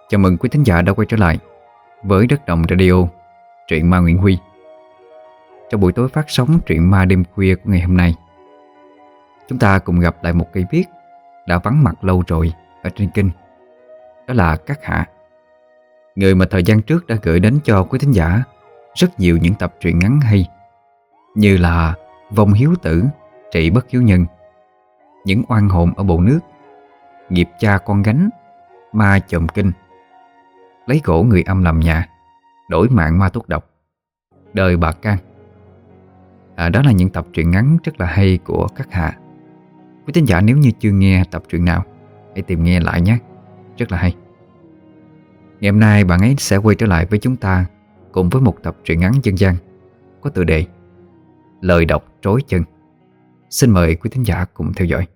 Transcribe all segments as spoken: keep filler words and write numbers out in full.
Chào mừng quý thính giả đã quay trở lại với Đất Đồng Radio, truyện ma Nguyễn Huy. Trong buổi tối phát sóng truyện ma đêm khuya của ngày hôm nay, chúng ta cùng gặp lại một cây viết đã vắng mặt lâu rồi ở trên kênh. Đó là Cát Hạ, người mà thời gian trước đã gửi đến cho quý thính giả rất nhiều những tập truyện ngắn hay, như là Vong Hiếu Tử, Trị Bất Hiếu Nhân, Những Oan Hồn ở Bộ Nước, Nghiệp Cha Con Gánh, Ma Chòm Kinh, Lấy Gỗ Người Âm Làm Nhà, Đổi Mạng Ma Thuốc Độc, Đời Bà Can. à, Đó là những tập truyện ngắn rất là hay của Cát Hạ. Quý thính giả nếu như chưa nghe tập truyện nào, hãy tìm nghe lại nhé, rất là hay. Ngày hôm nay bạn ấy sẽ quay trở lại với chúng ta cùng với một tập truyện ngắn dân gian có tựa đề Lời Độc Trối Chân. Xin mời quý thính giả cùng theo dõi.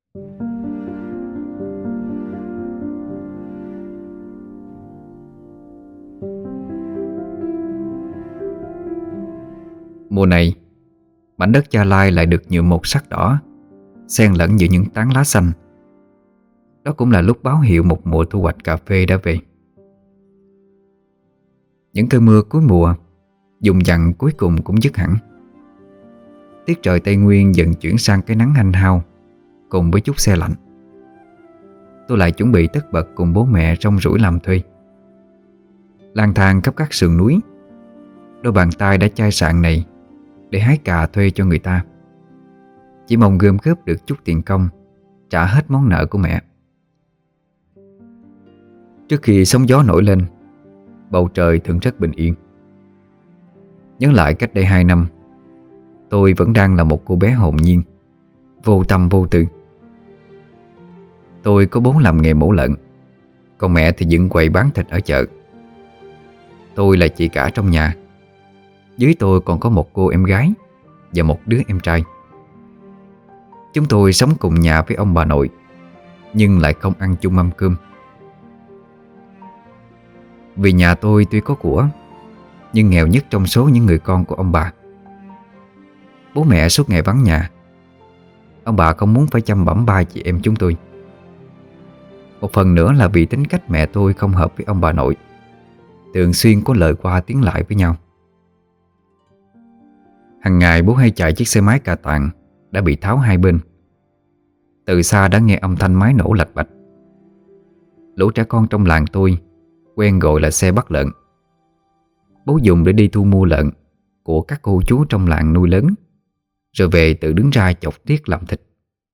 Mùa này, mảnh đất Gia Lai lại được nhuộm một sắc đỏ, xen lẫn giữa những tán lá xanh. Đó cũng là lúc báo hiệu một mùa thu hoạch cà phê đã về. Những cơn mưa cuối mùa dùng dằng cuối cùng cũng dứt hẳn. Tiết trời Tây Nguyên dần chuyển sang cái nắng hanh hao cùng với chút se lạnh. Tôi lại chuẩn bị tất bật cùng bố mẹ rong ruổi làm thuê. Lang thang khắp các sườn núi, đôi bàn tay đã chai sạn này để hái cà thuê cho người ta, chỉ mong gom góp được chút tiền công trả hết món nợ của mẹ. Trước khi sóng gió nổi lên, bầu trời thường rất bình yên. Nhớ lại cách đây hai năm, tôi vẫn đang là một cô bé hồn nhiên, vô tâm vô tư. Tôi có bố làm nghề mổ lợn, còn mẹ thì dựng quầy bán thịt ở chợ. Tôi là chị cả trong nhà. Dưới tôi còn có một cô em gái và một đứa em trai. Chúng tôi sống cùng nhà với ông bà nội, nhưng lại không ăn chung mâm cơm. Vì nhà tôi tuy có của, nhưng nghèo nhất trong số những người con của ông bà. Bố mẹ suốt ngày vắng nhà. Ông bà không muốn phải chăm bẵm ba chị em chúng tôi. Một phần nữa là vì tính cách mẹ tôi không hợp với ông bà nội, thường xuyên có lời qua tiếng lại với nhau. Hằng ngày bố hay chạy chiếc xe máy cà tàng đã bị tháo hai bên. Từ xa đã nghe âm thanh máy nổ lạch bạch. Lũ trẻ con trong làng tôi quen gọi là xe bắt lợn. Bố dùng để đi thu mua lợn của các cô chú trong làng nuôi lớn, rồi về tự đứng ra chọc tiết làm thịt.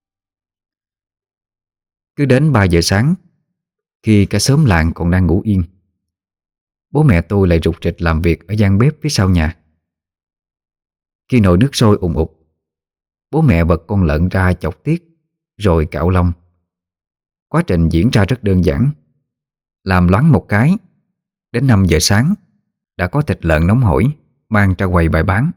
Cứ đến ba giờ sáng, khi cả xóm làng còn đang ngủ yên, bố mẹ tôi lại rục rịch làm việc ở gian bếp phía sau nhà. Khi nồi nước sôi ùn ụt, bố mẹ bật con lợn ra chọc tiết rồi cạo lông. Quá trình diễn ra rất đơn giản. Làm loáng một cái, đến năm giờ sáng đã có thịt lợn nóng hổi mang ra quầy bày bán.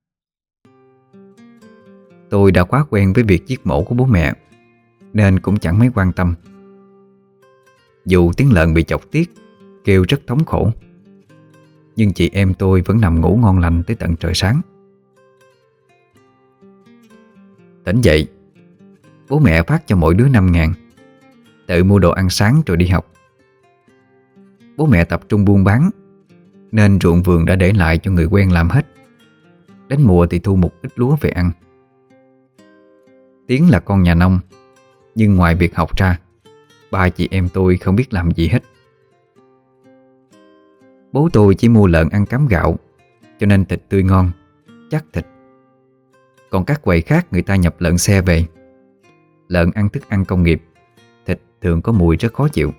Tôi đã quá quen với việc giết mổ của bố mẹ nên cũng chẳng mấy quan tâm. Dù tiếng lợn bị chọc tiết kêu rất thống khổ, nhưng chị em tôi vẫn nằm ngủ ngon lành tới tận trời sáng. Tỉnh dậy, bố mẹ phát cho mỗi đứa năm ngàn, tự mua đồ ăn sáng rồi đi học. Bố mẹ tập trung buôn bán nên ruộng vườn đã để lại cho người quen làm hết. Đến mùa thì thu một ít lúa về ăn. Tiến là con nhà nông, nhưng ngoài việc học ra, ba chị em tôi không biết làm gì hết. Bố tôi chỉ mua lợn ăn cám gạo, cho nên thịt tươi ngon, chắc thịt. Còn các quầy khác người ta nhập lợn xe về. Lợn ăn thức ăn công nghiệp, thịt thường có mùi rất khó chịu.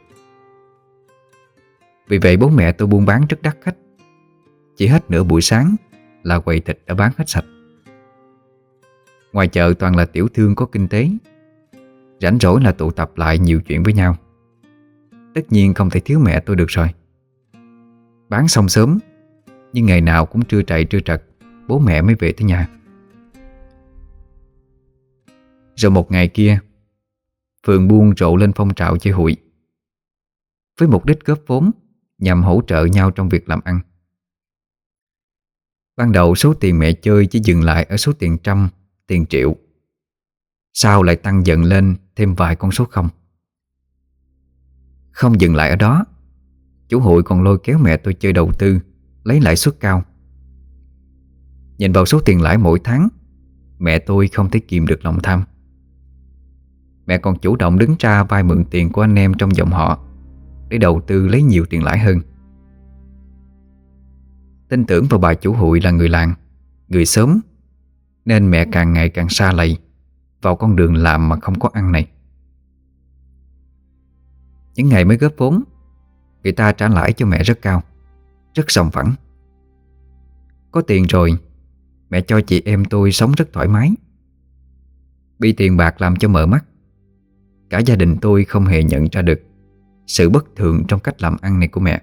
Vì vậy bố mẹ tôi buôn bán rất đắt khách. Chỉ hết nửa buổi sáng là quầy thịt đã bán hết sạch. Ngoài chợ toàn là tiểu thương có kinh tế, rảnh rỗi là tụ tập lại nhiều chuyện với nhau. Tất nhiên không thể thiếu mẹ tôi được rồi. Bán xong sớm, nhưng ngày nào cũng trưa trầy trưa trật bố mẹ mới về tới nhà. Rồi một ngày kia, phường buôn rộ lên phong trào chơi hụi, với mục đích góp vốn nhằm hỗ trợ nhau trong việc làm ăn. Ban đầu số tiền mẹ chơi chỉ dừng lại ở số tiền trăm, tiền triệu. Sau lại tăng dần lên thêm vài con số không. Không dừng lại ở đó, chủ hụi còn lôi kéo mẹ tôi chơi đầu tư, lấy lãi suất cao. Nhìn vào số tiền lãi mỗi tháng, mẹ tôi không thể kìm được lòng tham. Mẹ còn chủ động đứng ra vay mượn tiền của anh em trong dòng họ để đầu tư lấy nhiều tiền lãi hơn. Tin tưởng vào bà chủ hụi là người làng, người xóm, nên mẹ càng ngày càng sa lầy vào con đường làm mà không có ăn này. Những ngày mới góp vốn, người ta trả lãi cho mẹ rất cao, rất sòng phẳng. Có tiền rồi, mẹ cho chị em tôi sống rất thoải mái. Bị tiền bạc làm cho mở mắt, cả gia đình tôi không hề nhận ra được sự bất thường trong cách làm ăn này của mẹ.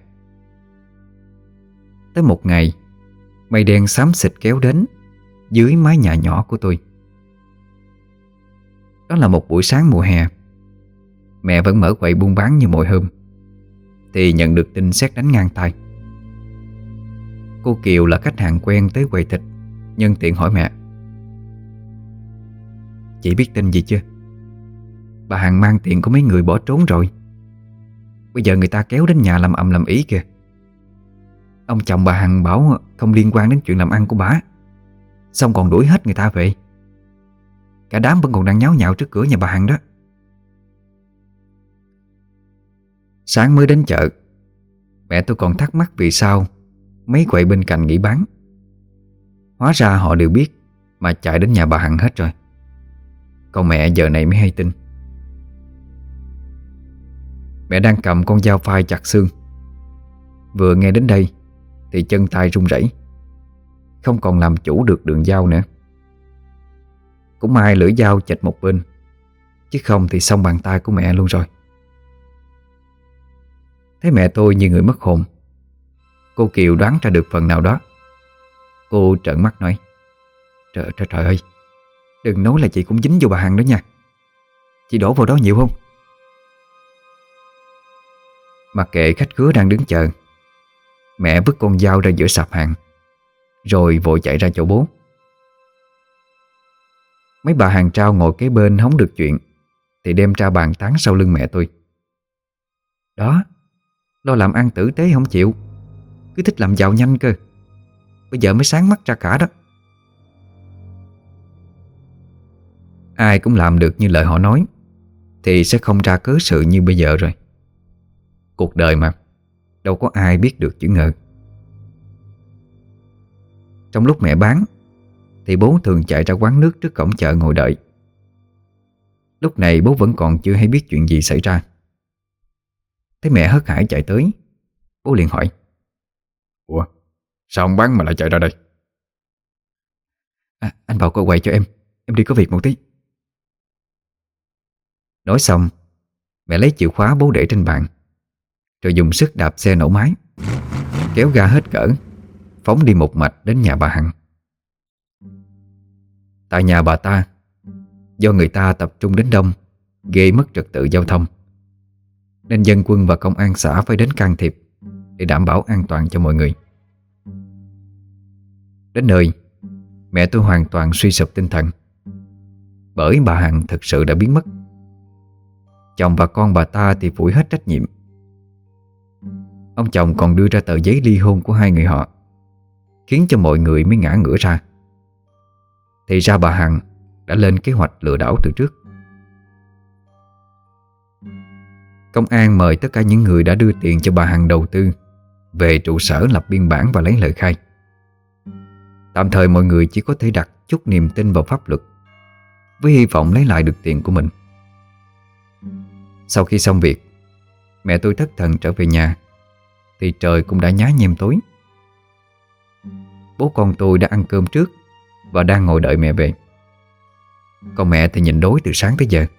Tới một ngày, mây đen xám xịt kéo đến dưới mái nhà nhỏ của tôi. Đó là một buổi sáng mùa hè. Mẹ vẫn mở quầy buôn bán như mọi hôm, thì nhận được tin sét đánh ngang tai. Cô Kiều là khách hàng quen tới quầy thịt, nhân tiện hỏi mẹ: "Chị biết tin gì chưa? Bà Hằng mang tiền của mấy người bỏ trốn rồi. Bây giờ người ta kéo đến nhà làm ầm làm ý kìa. Ông chồng bà Hằng bảo không liên quan đến chuyện làm ăn của bà, xong còn đuổi hết người ta về. Cả đám vẫn còn đang nháo nhào trước cửa nhà bà Hằng đó." Sáng mới đến chợ, mẹ tôi còn thắc mắc vì sao mấy quầy bên cạnh nghỉ bán. Hóa ra họ đều biết mà chạy đến nhà bà Hằng hết rồi. Còn mẹ giờ này mới hay tin. Mẹ đang cầm con dao phai chặt xương. Vừa nghe đến đây thì chân tay run rẩy, không còn làm chủ được đường dao nữa. Cũng may lưỡi dao chệch một bên, chứ không thì xong bàn tay của mẹ luôn rồi. Thấy mẹ tôi như người mất hồn, cô Kiều đoán ra được phần nào đó. Cô trợn mắt nói: Trời trời trời ơi, đừng nói là chị cũng dính vô bà Hằng đó nha. Chị đổ vào đó nhiều không?" Mặc kệ khách khứa đang đứng chờ, mẹ vứt con dao ra giữa sạp hàng, rồi vội chạy ra chỗ bố. Mấy bà hàng trao ngồi kế bên hóng được chuyện thì đem ra bàn tán sau lưng mẹ tôi: "Đó, lo làm ăn tử tế không chịu, cứ thích làm giàu nhanh cơ. Bây giờ mới sáng mắt ra cả đó." Ai cũng làm được như lời họ nói thì sẽ không ra cớ sự như bây giờ rồi. Cuộc đời mà, đâu có ai biết được chữ ngờ. Trong lúc mẹ bán thì bố thường chạy ra quán nước trước cổng chợ ngồi đợi. Lúc này bố vẫn còn chưa hay biết chuyện gì xảy ra. Thấy mẹ hớt hải chạy tới, bố liền hỏi: "Ủa, sao ông bán mà lại chạy ra đây?" À, "Anh vào coi quầy cho em, em đi có việc một tí." Nói xong, mẹ lấy chìa khóa bố để trên bàn, rồi dùng sức đạp xe nổ máy, kéo ga hết cỡ, phóng đi một mạch đến nhà bà Hằng. Tại nhà bà ta, do người ta tập trung đến đông, gây mất trật tự giao thông, nên dân quân và công an xã phải đến can thiệp để đảm bảo an toàn cho mọi người. Đến nơi, mẹ tôi hoàn toàn suy sụp tinh thần, bởi bà Hằng thực sự đã biến mất. Chồng và con bà ta thì phủi hết trách nhiệm. Ông chồng còn đưa ra tờ giấy ly hôn của hai người họ, khiến cho mọi người mới ngã ngửa ra. Thì ra bà Hằng đã lên kế hoạch lừa đảo từ trước. Công an mời tất cả những người đã đưa tiền cho bà Hằng đầu tư về trụ sở lập biên bản và lấy lời khai. Tạm thời mọi người chỉ có thể đặt chút niềm tin vào pháp luật, với hy vọng lấy lại được tiền của mình. Sau khi xong việc, mẹ tôi thất thần trở về nhà thì trời cũng đã nhá nhem tối. Bố con tôi đã ăn cơm trước và đang ngồi đợi mẹ về. Còn mẹ thì nhìn đói từ sáng tới giờ.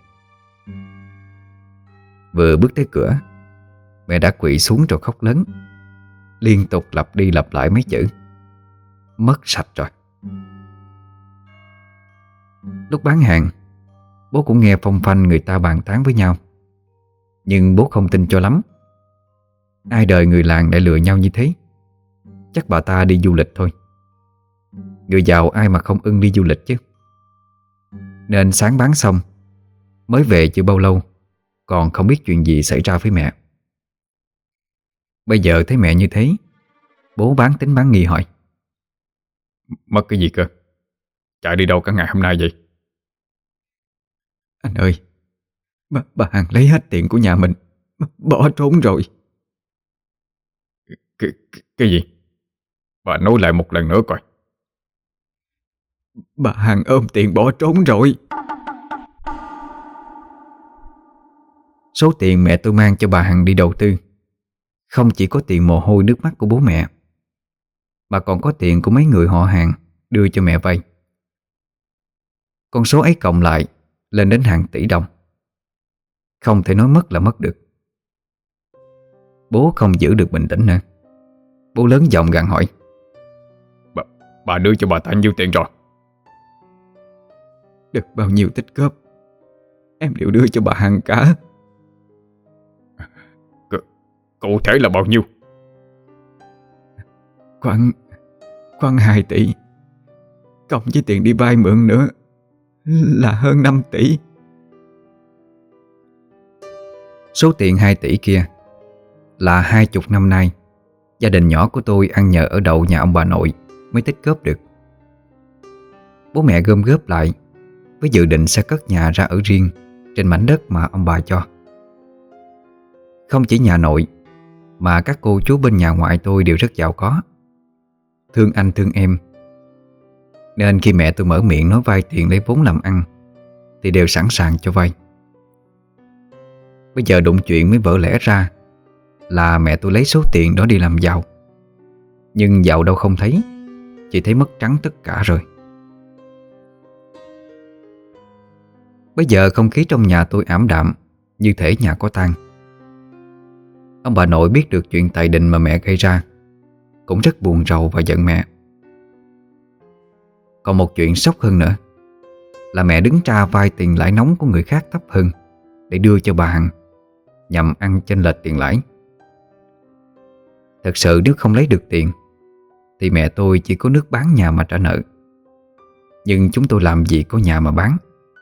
Vừa bước tới cửa, mẹ đã quỵ xuống rồi khóc lớn, liên tục lặp đi lặp lại mấy chữ: "Mất sạch rồi." Lúc bán hàng, bố cũng nghe phong phanh người ta bàn tán với nhau, nhưng bố không tin cho lắm. Ai đời người làng lại lừa nhau như thế? Chắc bà ta đi du lịch thôi. Người giàu ai mà không ưng đi du lịch chứ. Nên sáng bán xong, mới về chưa bao lâu, còn không biết chuyện gì xảy ra với mẹ. Bây giờ thấy mẹ như thế, bố bán tính bán nghi hỏi: Mất cái gì cơ? Chạy đi đâu cả ngày hôm nay vậy? Anh ơi, bà, bà Hằng lấy hết tiền của nhà mình, bỏ trốn rồi. Cái, cái, cái gì? Bà nói lại một lần nữa coi. Bà Hằng ôm tiền bỏ trốn rồi. Số tiền mẹ tôi mang cho bà Hằng đi đầu tư không chỉ có tiền mồ hôi nước mắt của bố mẹ, mà còn có tiền của mấy người họ hàng đưa cho mẹ vay. Con số ấy cộng lại lên đến hàng tỷ đồng. Không thể nói mất là mất được. Bố không giữ được bình tĩnh nữa. Bố lớn giọng gặng hỏi: Bà, bà đưa cho bà ta nhiêu tiền rồi? Được bao nhiêu tích góp em đều đưa cho bà Hằng cả. C Cụ thể là bao nhiêu? Khoảng Khoảng hai tỷ, cộng với tiền đi vay mượn nữa là hơn năm tỷ. Số tiền hai tỷ kia là hai chục năm nay gia đình nhỏ của tôi ăn nhờ ở đậu nhà ông bà nội mới tích góp được. Bố mẹ gom góp lại với dự định sẽ cất nhà ra ở riêng trên mảnh đất mà ông bà cho. Không chỉ nhà nội mà các cô chú bên nhà ngoại tôi đều rất giàu có, thương anh thương em, nên khi mẹ tôi mở miệng nói vay tiền lấy vốn làm ăn thì đều sẵn sàng cho vay. Bây giờ đụng chuyện mới vỡ lẽ ra là mẹ tôi lấy số tiền đó đi làm giàu. Nhưng giàu đâu không thấy, chỉ thấy mất trắng tất cả rồi. Bây giờ không khí trong nhà tôi ảm đạm, như thể nhà có tang. Ông bà nội biết được chuyện tại đình mà mẹ gây ra, cũng rất buồn rầu và giận mẹ. Còn một chuyện sốc hơn nữa là mẹ đứng ra vay tiền lãi nóng của người khác thấp hơn để đưa cho bà Hằng, nhằm ăn chênh lệch tiền lãi. Thật sự nếu không lấy được tiền thì mẹ tôi chỉ có nước bán nhà mà trả nợ. Nhưng chúng tôi làm gì có nhà mà bán.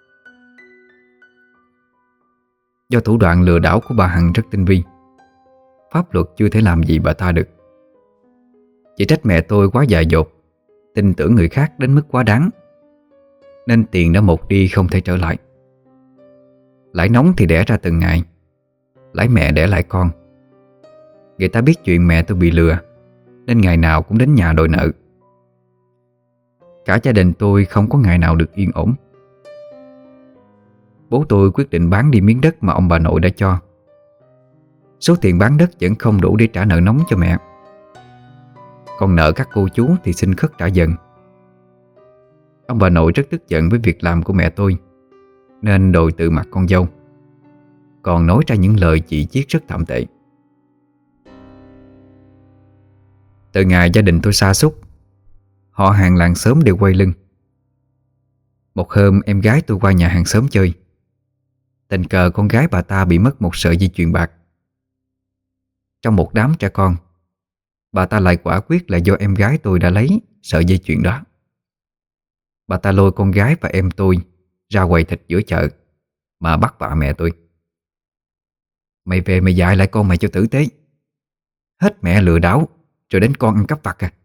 Do thủ đoạn lừa đảo của bà Hằng rất tinh vi, pháp luật chưa thể làm gì bà ta được. Chỉ trách mẹ tôi quá dại dột, tin tưởng người khác đến mức quá đáng, nên tiền đã một đi không thể trở lại. Lãi nóng thì đẻ ra từng ngày, lãi mẹ đẻ lại con. Người ta biết chuyện mẹ tôi bị lừa nên ngày nào cũng đến nhà đòi nợ. Cả gia đình tôi không có ngày nào được yên ổn. Bố tôi quyết định bán đi miếng đất mà ông bà nội đã cho. Số tiền bán đất vẫn không đủ để trả nợ nóng cho mẹ. Còn nợ các cô chú thì xin khất trả dần. Ông bà nội rất tức giận với việc làm của mẹ tôi, nên đòi tự mặt con dâu, còn nói ra những lời chỉ chiết rất thậm tệ. Từ ngày gia đình tôi sa sút, họ hàng làng xóm đều quay lưng. Một hôm em gái tôi qua nhà hàng xóm chơi, tình cờ con gái bà ta bị mất một sợi dây chuyền bạc. Trong một đám trẻ con, bà ta lại quả quyết là do em gái tôi đã lấy sợi dây chuyền đó. Bà ta lôi con gái và em tôi ra quầy thịt giữa chợ mà bắt vạ mẹ tôi: Mày về mày dạy lại con mày cho tử tế. Hết mẹ lừa đảo rồi đến con ăn cắp vặt à.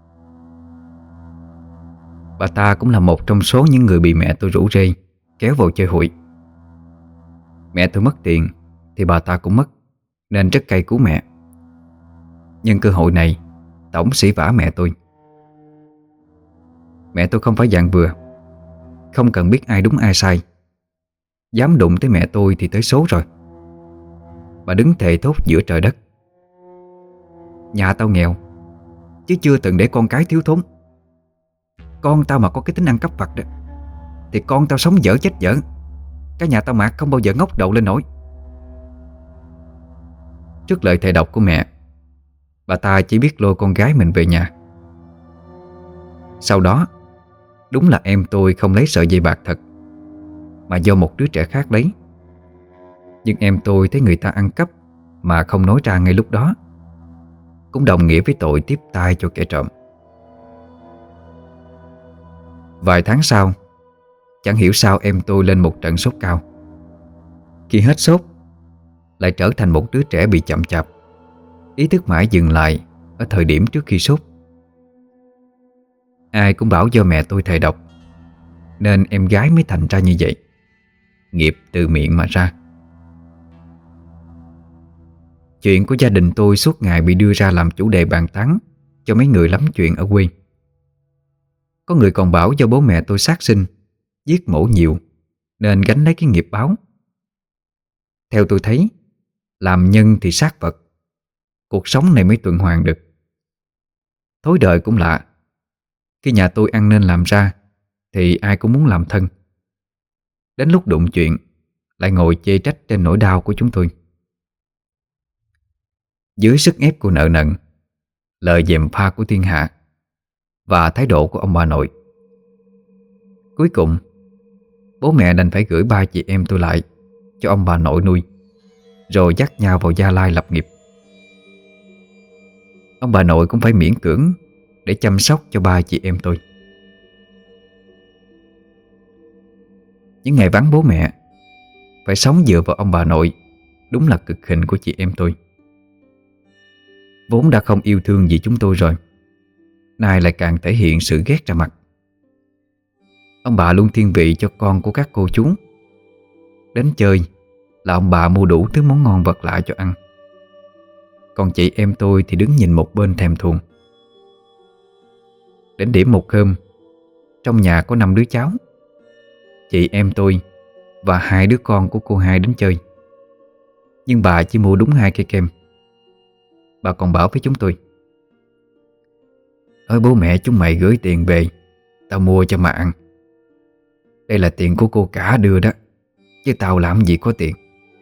Bà ta cũng là một trong số những người bị mẹ tôi rủ rê kéo vào chơi hụi. Mẹ tôi mất tiền thì bà ta cũng mất, nên rất cay cú mẹ. Nhân cơ hội này tổng sỉ vả mẹ tôi. Mẹ tôi không phải dạng vừa, không cần biết ai đúng ai sai. Dám đụng tới mẹ tôi thì tới số rồi. Bà đứng thề thốt giữa trời đất: Nhà tao nghèo chứ chưa từng để con cái thiếu thốn. Con tao mà có cái tính ăn cắp vặt đó thì con tao sống dở chết dở. Cái nhà tao mạc không bao giờ ngóc đầu lên nổi. Trước lời thề độc của mẹ, bà ta chỉ biết lôi con gái mình về nhà. Sau đó, đúng là em tôi không lấy sợi dây bạc thật, mà do một đứa trẻ khác lấy. Nhưng em tôi thấy người ta ăn cắp mà không nói ra ngay lúc đó, cũng đồng nghĩa với tội tiếp tay cho kẻ trộm. Vài tháng sau, chẳng hiểu sao em tôi lên một trận sốt cao. Khi hết sốt, lại trở thành một đứa trẻ bị chậm chạp. Ý thức mãi dừng lại ở thời điểm trước khi sốt. Ai cũng bảo do mẹ tôi thầy độc, nên em gái mới thành ra như vậy. Nghiệp từ miệng mà ra. Chuyện của gia đình tôi suốt ngày bị đưa ra làm chủ đề bàn tán cho mấy người lắm chuyện ở quê. Có người còn bảo do bố mẹ tôi sát sinh, giết mổ nhiều, nên gánh lấy cái nghiệp báo. Theo tôi thấy, làm nhân thì sát vật, cuộc sống này mới tuần hoàn được. Thối đời cũng lạ, khi nhà tôi ăn nên làm ra thì ai cũng muốn làm thân. Đến lúc đụng chuyện lại ngồi chê trách trên nỗi đau của chúng tôi. Dưới sức ép của nợ nần, lời gièm pha của thiên hạ và thái độ của ông bà nội, cuối cùng bố mẹ đành phải gửi ba chị em tôi lại cho ông bà nội nuôi, rồi dắt nhau vào Gia Lai lập nghiệp. Ông bà nội cũng phải miễn cưỡng để chăm sóc cho ba chị em tôi. Những ngày vắng bố mẹ, phải sống dựa vào ông bà nội đúng là cực hình của chị em tôi. Vốn đã không yêu thương gì chúng tôi rồi, nay lại càng thể hiện sự ghét ra mặt. Ông bà luôn thiên vị cho con của các cô chú. Đến chơi là ông bà mua đủ thứ món ngon vật lạ cho ăn. Còn chị em tôi thì đứng nhìn một bên thèm thuồng. Đến điểm một hôm, trong nhà có năm đứa cháu. Chị em tôi và hai đứa con của cô hai đến chơi, nhưng bà chỉ mua đúng hai cây kem. Bà còn bảo với chúng tôi: "Ơi bố mẹ chúng mày gửi tiền về, tao mua cho mà ăn. Đây là tiền của cô cả đưa đó, chứ tao làm gì có tiền."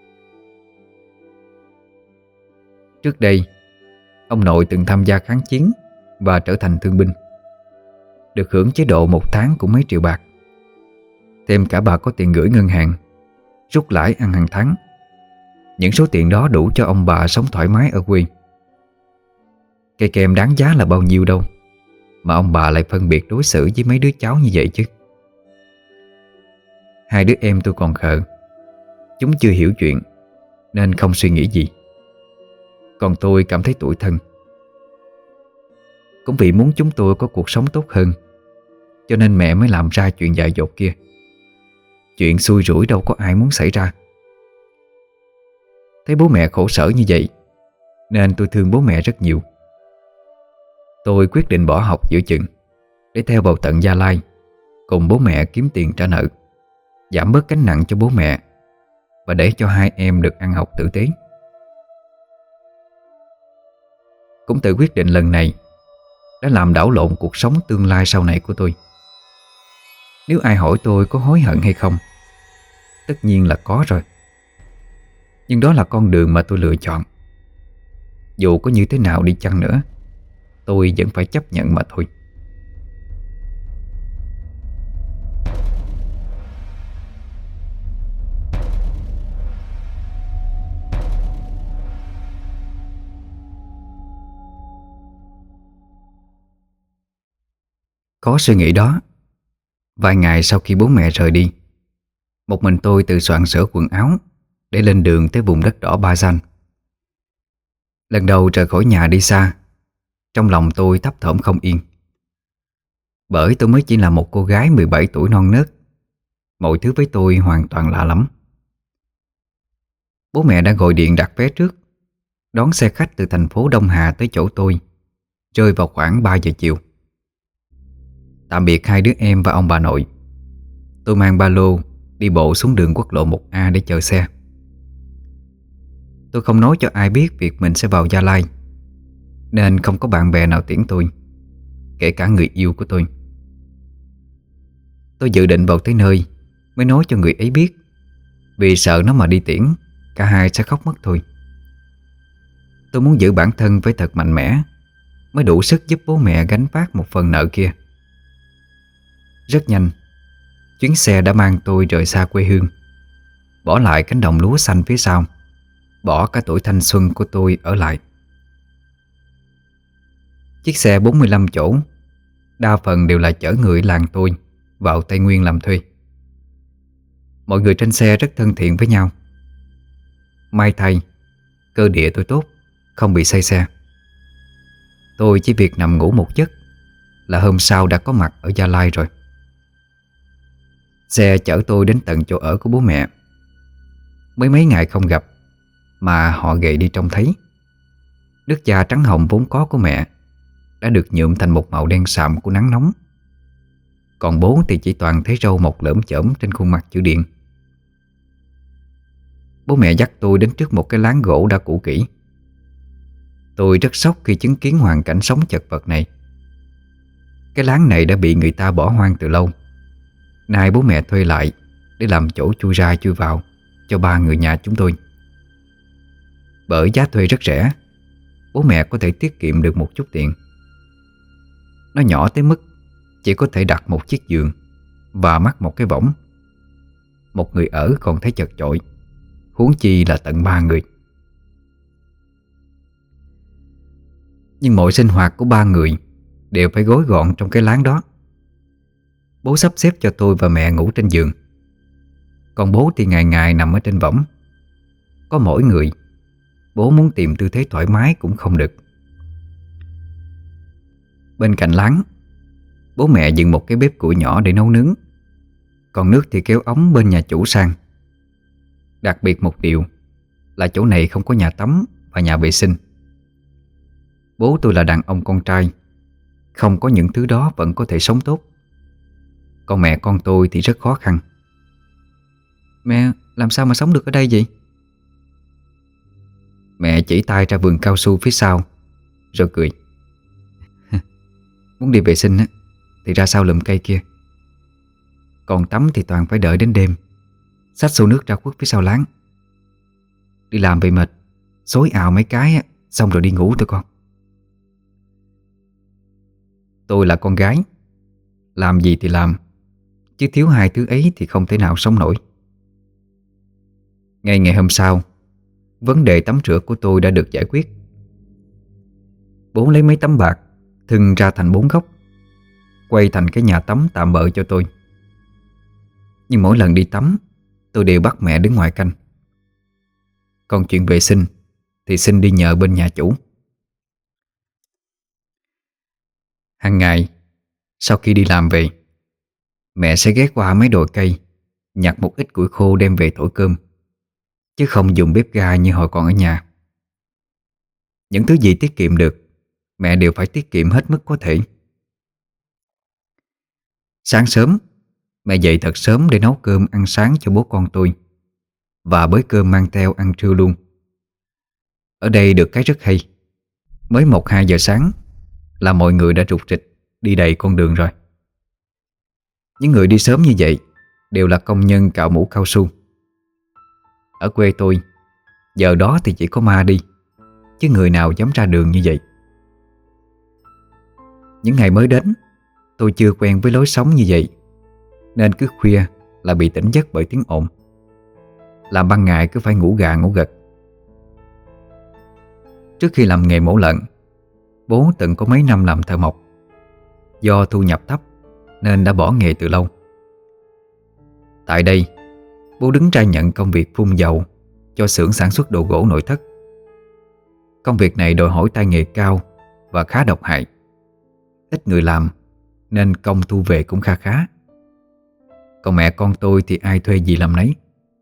Trước đây, ông nội từng tham gia kháng chiến và trở thành thương binh, được hưởng chế độ một tháng cũng mấy triệu bạc. Thêm cả bà có tiền gửi ngân hàng, rút lãi ăn hàng tháng. Những số tiền đó đủ cho ông bà sống thoải mái ở quê. Cây kem đáng giá là bao nhiêu đâu mà ông bà lại phân biệt đối xử với mấy đứa cháu như vậy chứ. Hai đứa em tôi còn khờ, chúng chưa hiểu chuyện nên không suy nghĩ gì. Còn tôi cảm thấy tủi thân. Cũng vì muốn chúng tôi có cuộc sống tốt hơn, cho nên mẹ mới làm ra chuyện dại dột kia. Chuyện xui rủi đâu có ai muốn xảy ra. Thấy bố mẹ khổ sở như vậy nên tôi thương bố mẹ rất nhiều. Tôi quyết định bỏ học giữa chừng để theo vào tận Gia Lai cùng bố mẹ kiếm tiền trả nợ, giảm bớt gánh nặng cho bố mẹ và để cho hai em được ăn học tử tế. Cũng từ quyết định lần này đã làm đảo lộn cuộc sống tương lai sau này của tôi. Nếu ai hỏi tôi có hối hận hay không, tất nhiên là có rồi. Nhưng đó là con đường mà tôi lựa chọn. Dù có như thế nào đi chăng nữa, tôi vẫn phải chấp nhận mà thôi. Có suy nghĩ đó, vài ngày sau khi bố mẹ rời đi, một mình tôi tự soạn sửa quần áo để lên đường tới vùng đất đỏ Ba Gian. Lần đầu rời khỏi nhà đi xa, trong lòng tôi thấp thỏm không yên. Bởi tôi mới chỉ là một cô gái mười bảy tuổi non nớt, mọi thứ với tôi hoàn toàn lạ lắm. Bố mẹ đã gọi điện đặt vé trước, đón xe khách từ thành phố Đông Hà tới chỗ tôi, rơi vào khoảng ba giờ chiều. Tạm biệt hai đứa em và ông bà nội, tôi mang ba lô đi bộ xuống đường quốc lộ một A để chờ xe. Tôi không nói cho ai biết việc mình sẽ vào Gia Lai, nên không có bạn bè nào tiễn tôi, kể cả người yêu của tôi. Tôi dự định vào tới nơi mới nói cho người ấy biết, vì sợ nó mà đi tiễn, cả hai sẽ khóc mất thôi. Tôi muốn giữ bản thân phải thật mạnh mẽ mới đủ sức giúp bố mẹ gánh vác một phần nợ kia. Rất nhanh, chuyến xe đã mang tôi rời xa quê hương, bỏ lại cánh đồng lúa xanh phía sau, bỏ cả tuổi thanh xuân của tôi ở lại. Chiếc xe bốn mươi lăm chỗ, đa phần đều là chở người làng tôi vào Tây Nguyên làm thuê. Mọi người trên xe rất thân thiện với nhau. May thay, cơ địa tôi tốt không bị say xe. Tôi chỉ việc nằm ngủ một giấc là hôm sau đã có mặt ở Gia Lai rồi. Xe chở tôi đến tận chỗ ở của bố mẹ. Mới mấy ngày không gặp mà họ gầy đi trông thấy. Nước da trắng hồng vốn có của mẹ đã được nhuộm thành một màu đen sạm của nắng nóng. Còn bố thì chỉ toàn thấy râu mọc lởm chởm trên khuôn mặt chữ điện. Bố mẹ dắt tôi đến trước một cái láng gỗ đã cũ kỹ. Tôi rất sốc khi chứng kiến hoàn cảnh sống chật vật này. Cái láng này đã bị người ta bỏ hoang từ lâu. Nay bố mẹ thuê lại để làm chỗ chui ra chui vào cho ba người nhà chúng tôi. Bởi giá thuê rất rẻ, bố mẹ có thể tiết kiệm được một chút tiền. Nó nhỏ tới mức chỉ có thể đặt một chiếc giường và mắc một cái võng. Một người ở còn thấy chật chội, huống chi là tận ba người. Nhưng mọi sinh hoạt của ba người đều phải gói gọn trong cái láng đó. Bố sắp xếp cho tôi và mẹ ngủ trên giường, còn bố thì ngày ngày nằm ở trên võng. Có mỗi người, bố muốn tìm tư thế thoải mái cũng không được. Bên cạnh láng, bố mẹ dựng một cái bếp củi nhỏ để nấu nướng. Còn nước thì kéo ống bên nhà chủ sang. Đặc biệt một điều là chỗ này không có nhà tắm và nhà vệ sinh. Bố tôi là đàn ông con trai, không có những thứ đó vẫn có thể sống tốt. Còn mẹ con tôi thì rất khó khăn. Mẹ làm sao mà sống được ở đây vậy? Mẹ chỉ tay ra vườn cao su phía sau rồi cười. Muốn đi vệ sinh á thì ra sau lùm cây kia. Còn tắm thì toàn phải đợi đến đêm, xách xô nước ra quất phía sau láng. Đi làm về mệt, xối ào mấy cái á, xong rồi đi ngủ thôi con. Tôi là con gái, làm gì thì làm, chứ thiếu hai thứ ấy thì không thể nào sống nổi. Ngay ngày hôm sau, vấn đề tắm rửa của tôi đã được giải quyết. Bố lấy mấy tấm bạc thừng ra thành bốn góc, quay thành cái nhà tắm tạm bợ cho tôi. Nhưng mỗi lần đi tắm, tôi đều bắt mẹ đứng ngoài canh. Còn chuyện vệ sinh thì xin đi nhờ bên nhà chủ. Hàng ngày, sau khi đi làm về, mẹ sẽ ghé qua mấy đồi cây, nhặt một ít củi khô đem về thổi cơm, chứ không dùng bếp ga như hồi còn ở nhà. Những thứ gì tiết kiệm được, mẹ đều phải tiết kiệm hết mức có thể. Sáng sớm, mẹ dậy thật sớm để nấu cơm ăn sáng cho bố con tôi, và bới cơm mang theo ăn trưa luôn. Ở đây được cái rất hay, mới một hai giờ sáng là mọi người đã rục rịch đi đầy con đường rồi. Những người đi sớm như vậy đều là công nhân cạo mũ cao su. Ở quê tôi, giờ đó thì chỉ có ma đi, chứ người nào dám ra đường như vậy. Những ngày mới đến, tôi chưa quen với lối sống như vậy, nên cứ khuya là bị tỉnh giấc bởi tiếng ồn. Làm ban ngày cứ phải ngủ gà ngủ gật. Trước khi làm nghề mổ lợn, bố từng có mấy năm làm thợ mộc. Do thu nhập thấp nên đã bỏ nghề từ lâu. Tại đây, bố đứng ra nhận công việc phun dầu cho xưởng sản xuất đồ gỗ nội thất. Công việc này đòi hỏi tay nghề cao và khá độc hại. Ít người làm nên công thu về cũng kha khá. Còn mẹ con tôi thì ai thuê gì làm nấy.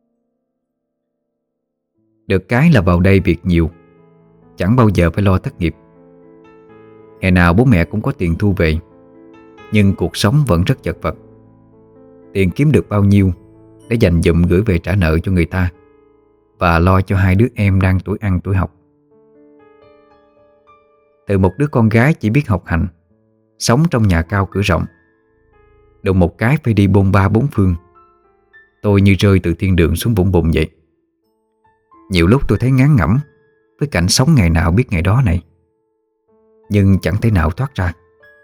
Được cái là vào đây việc nhiều, chẳng bao giờ phải lo thất nghiệp. Ngày nào bố mẹ cũng có tiền thu về, nhưng cuộc sống vẫn rất chật vật. Tiền kiếm được bao nhiêu để dành dụm gửi về trả nợ cho người ta và lo cho hai đứa em đang tuổi ăn tuổi học. Từ một đứa con gái chỉ biết học hành, sống trong nhà cao cửa rộng, đụng một cái phải đi bôn ba bốn phương, tôi như rơi từ thiên đường xuống vũng bùn vậy. Nhiều lúc tôi thấy ngán ngẩm với cảnh sống ngày nào biết ngày đó này, nhưng chẳng thể nào thoát ra.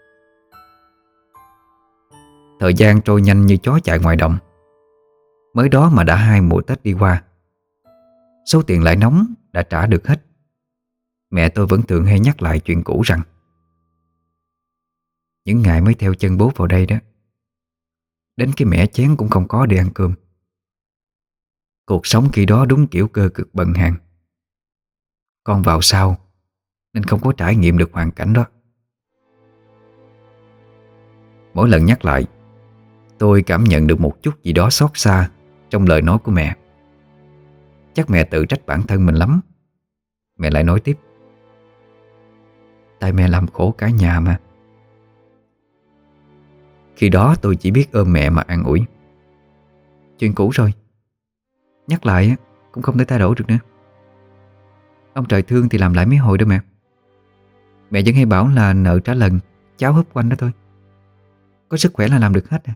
Thời gian trôi nhanh như chó chạy ngoài đồng. Mới đó mà đã hai mùa Tết đi qua. Số tiền lãi nóng đã trả được hết. Mẹ tôi vẫn thường hay nhắc lại chuyện cũ rằng những ngày mới theo chân bố vào đây đó, đến cái mẻ chén cũng không có để ăn cơm. Cuộc sống khi đó đúng kiểu cơ cực bần hàng. Con vào sau nên không có trải nghiệm được hoàn cảnh đó. Mỗi lần nhắc lại, tôi cảm nhận được một chút gì đó xót xa trong lời nói của mẹ. Chắc mẹ tự trách bản thân mình lắm. Mẹ lại nói tiếp: tại mẹ làm khổ cả nhà mà. Khi đó tôi chỉ biết ôm mẹ mà an ủi: chuyện cũ rồi, nhắc lại cũng không thể thay đổi được nữa. Ông trời thương thì làm lại mấy hồi đó mẹ. Mẹ vẫn hay bảo là nợ trả lần, cháo húp quanh đó thôi. Có sức khỏe là làm được hết à.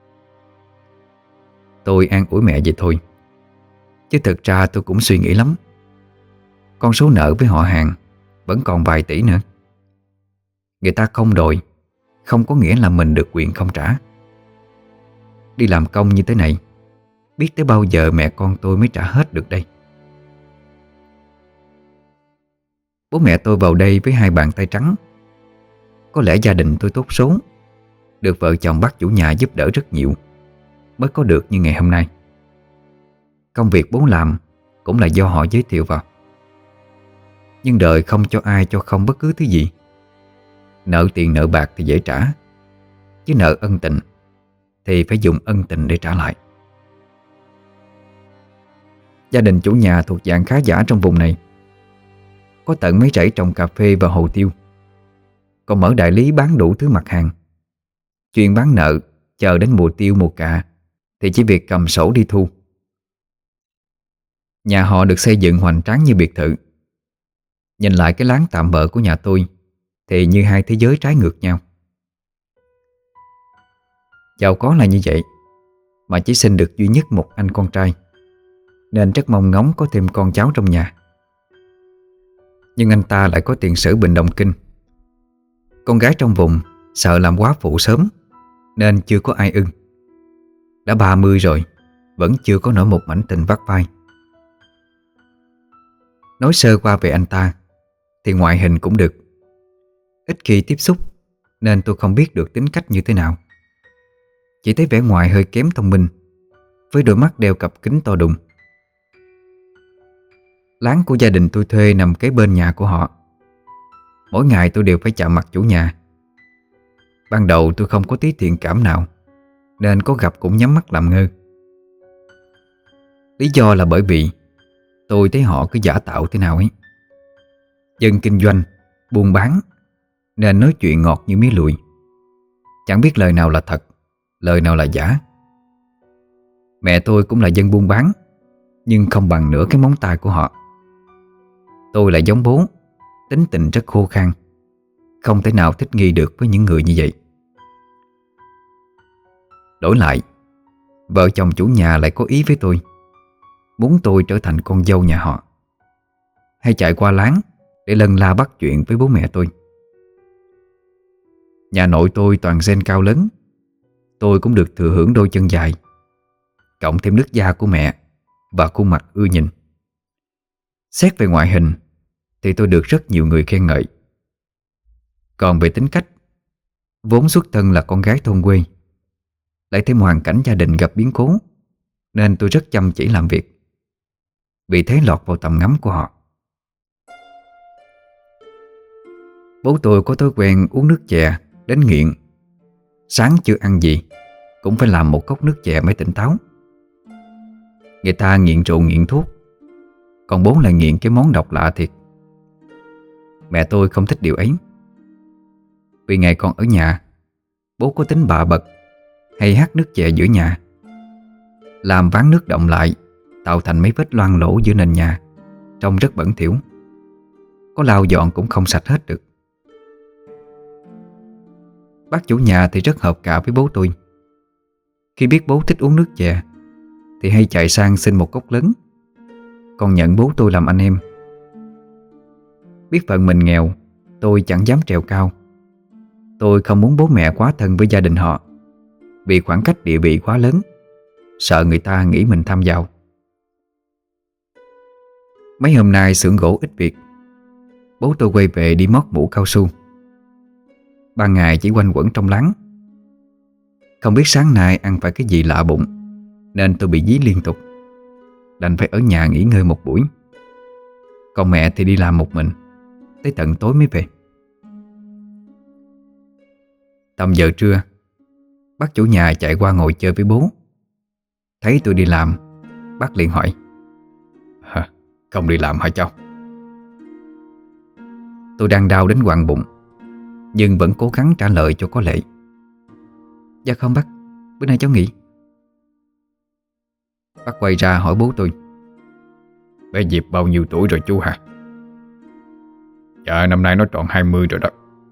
Tôi an ủi mẹ vậy thôi, chứ thực ra tôi cũng suy nghĩ lắm. Con số nợ với họ hàng vẫn còn vài tỷ nữa. Người ta không đòi không có nghĩa là mình được quyền không trả. Đi làm công như thế này, biết tới bao giờ mẹ con tôi mới trả hết được đây. Bố mẹ tôi vào đây với hai bàn tay trắng. Có lẽ gia đình tôi tốt số, được vợ chồng bác chủ nhà giúp đỡ rất nhiều mới có được như ngày hôm nay. Công việc bố làm cũng là do họ giới thiệu vào. Nhưng đời không cho ai cho không bất cứ thứ gì. Nợ tiền nợ bạc thì dễ trả, chứ nợ ân tình thì phải dùng ân tình để trả lại. Gia đình chủ nhà thuộc dạng khá giả trong vùng này. Có tận mấy rẫy trồng cà phê và hồ tiêu. Còn mở đại lý bán đủ thứ mặt hàng. Chuyên bán nợ, chờ đến mùa tiêu mùa cà thì chỉ việc cầm sổ đi thu. Nhà họ được xây dựng hoành tráng như biệt thự. Nhìn lại cái láng tạm bợ của nhà tôi thì như hai thế giới trái ngược nhau. Giàu có là như vậy, mà chỉ sinh được duy nhất một anh con trai, nên rất mong ngóng có thêm con cháu trong nhà. Nhưng anh ta lại có tiền sử bệnh động kinh. Con gái trong vùng sợ làm quá phụ sớm, nên chưa có ai ưng. Đã ba mươi rồi, vẫn chưa có nổi một mảnh tình vắt vai. Nói sơ qua về anh ta thì ngoại hình cũng được. Ít khi tiếp xúc nên tôi không biết được tính cách như thế nào. Chỉ thấy vẻ ngoài hơi kém thông minh, với đôi mắt đeo cặp kính to đùng. Láng của gia đình tôi thuê nằm kế bên nhà của họ. Mỗi ngày tôi đều phải chạm mặt chủ nhà. Ban đầu tôi không có tí thiện cảm nào, nên có gặp cũng nhắm mắt làm ngơ. Lý do là bởi vì tôi thấy họ cứ giả tạo thế nào ấy. Dân kinh doanh, buôn bán, nên nói chuyện ngọt như mía lụi. Chẳng biết lời nào là thật, lời nào là giả. Mẹ tôi cũng là dân buôn bán, nhưng không bằng nửa cái móng tay của họ. Tôi lại giống bố, tính tình rất khô khan, không thể nào thích nghi được với những người như vậy. Đổi lại, vợ chồng chủ nhà lại có ý với tôi, muốn tôi trở thành con dâu nhà họ, hay chạy qua láng để lân la bắt chuyện với bố mẹ tôi. Nhà nội tôi toàn gen cao lớn, tôi cũng được thừa hưởng đôi chân dài, cộng thêm nước da của mẹ và khuôn mặt ưa nhìn. Xét về ngoại hình thì tôi được rất nhiều người khen ngợi. Còn về tính cách, vốn xuất thân là con gái thôn quê, lại thêm hoàn cảnh gia đình gặp biến cố, nên tôi rất chăm chỉ làm việc, vì thế lọt vào tầm ngắm của họ. Bố tôi có thói quen uống nước chè đến nghiện. Sáng chưa ăn gì cũng phải làm một cốc nước chè mới tỉnh táo. Người ta nghiện rượu nghiện thuốc, còn bố lại nghiện cái món độc lạ thiệt. Mẹ tôi không thích điều ấy. Vì ngày còn ở nhà, bố có tính bạ bật, hay hát nước chè giữa nhà, làm ván nước động lại, tạo thành mấy vết loang lỗ giữa nền nhà, trông rất bẩn thỉu. Có lau dọn cũng không sạch hết được. Bác chủ nhà thì rất hợp cả với bố tôi. Khi biết bố thích uống nước chè thì hay chạy sang xin một cốc lớn, còn nhận bố tôi làm anh em. Biết phận mình nghèo, tôi chẳng dám trèo cao. Tôi không muốn bố mẹ quá thân với gia đình họ, vì khoảng cách địa vị quá lớn, sợ người ta nghĩ mình tham giàu. Mấy hôm nay xưởng gỗ ít việc, bố tôi quay về đi mót mũ cao su. Ban ngày chỉ quanh quẩn trong láng. Không biết sáng nay ăn phải cái gì lạ bụng, nên tôi bị dí liên tục, đành phải ở nhà nghỉ ngơi một buổi. Còn mẹ thì đi làm một mình. tới tận tối mới về. Tầm giờ trưa, bác chủ nhà chạy qua ngồi chơi với bố. Thấy tôi đi làm, bác liền hỏi: Hả? Không đi làm hả cháu? Tôi đang đau đến quặn bụng, nhưng vẫn cố gắng trả lời cho có lệ: Dạ không bác, bữa nay cháu nghỉ. Bác quay ra hỏi bố tôi: Bé Diệp bao nhiêu tuổi rồi chú hả? Dạ năm nay nó tròn hai mươi rồi đó.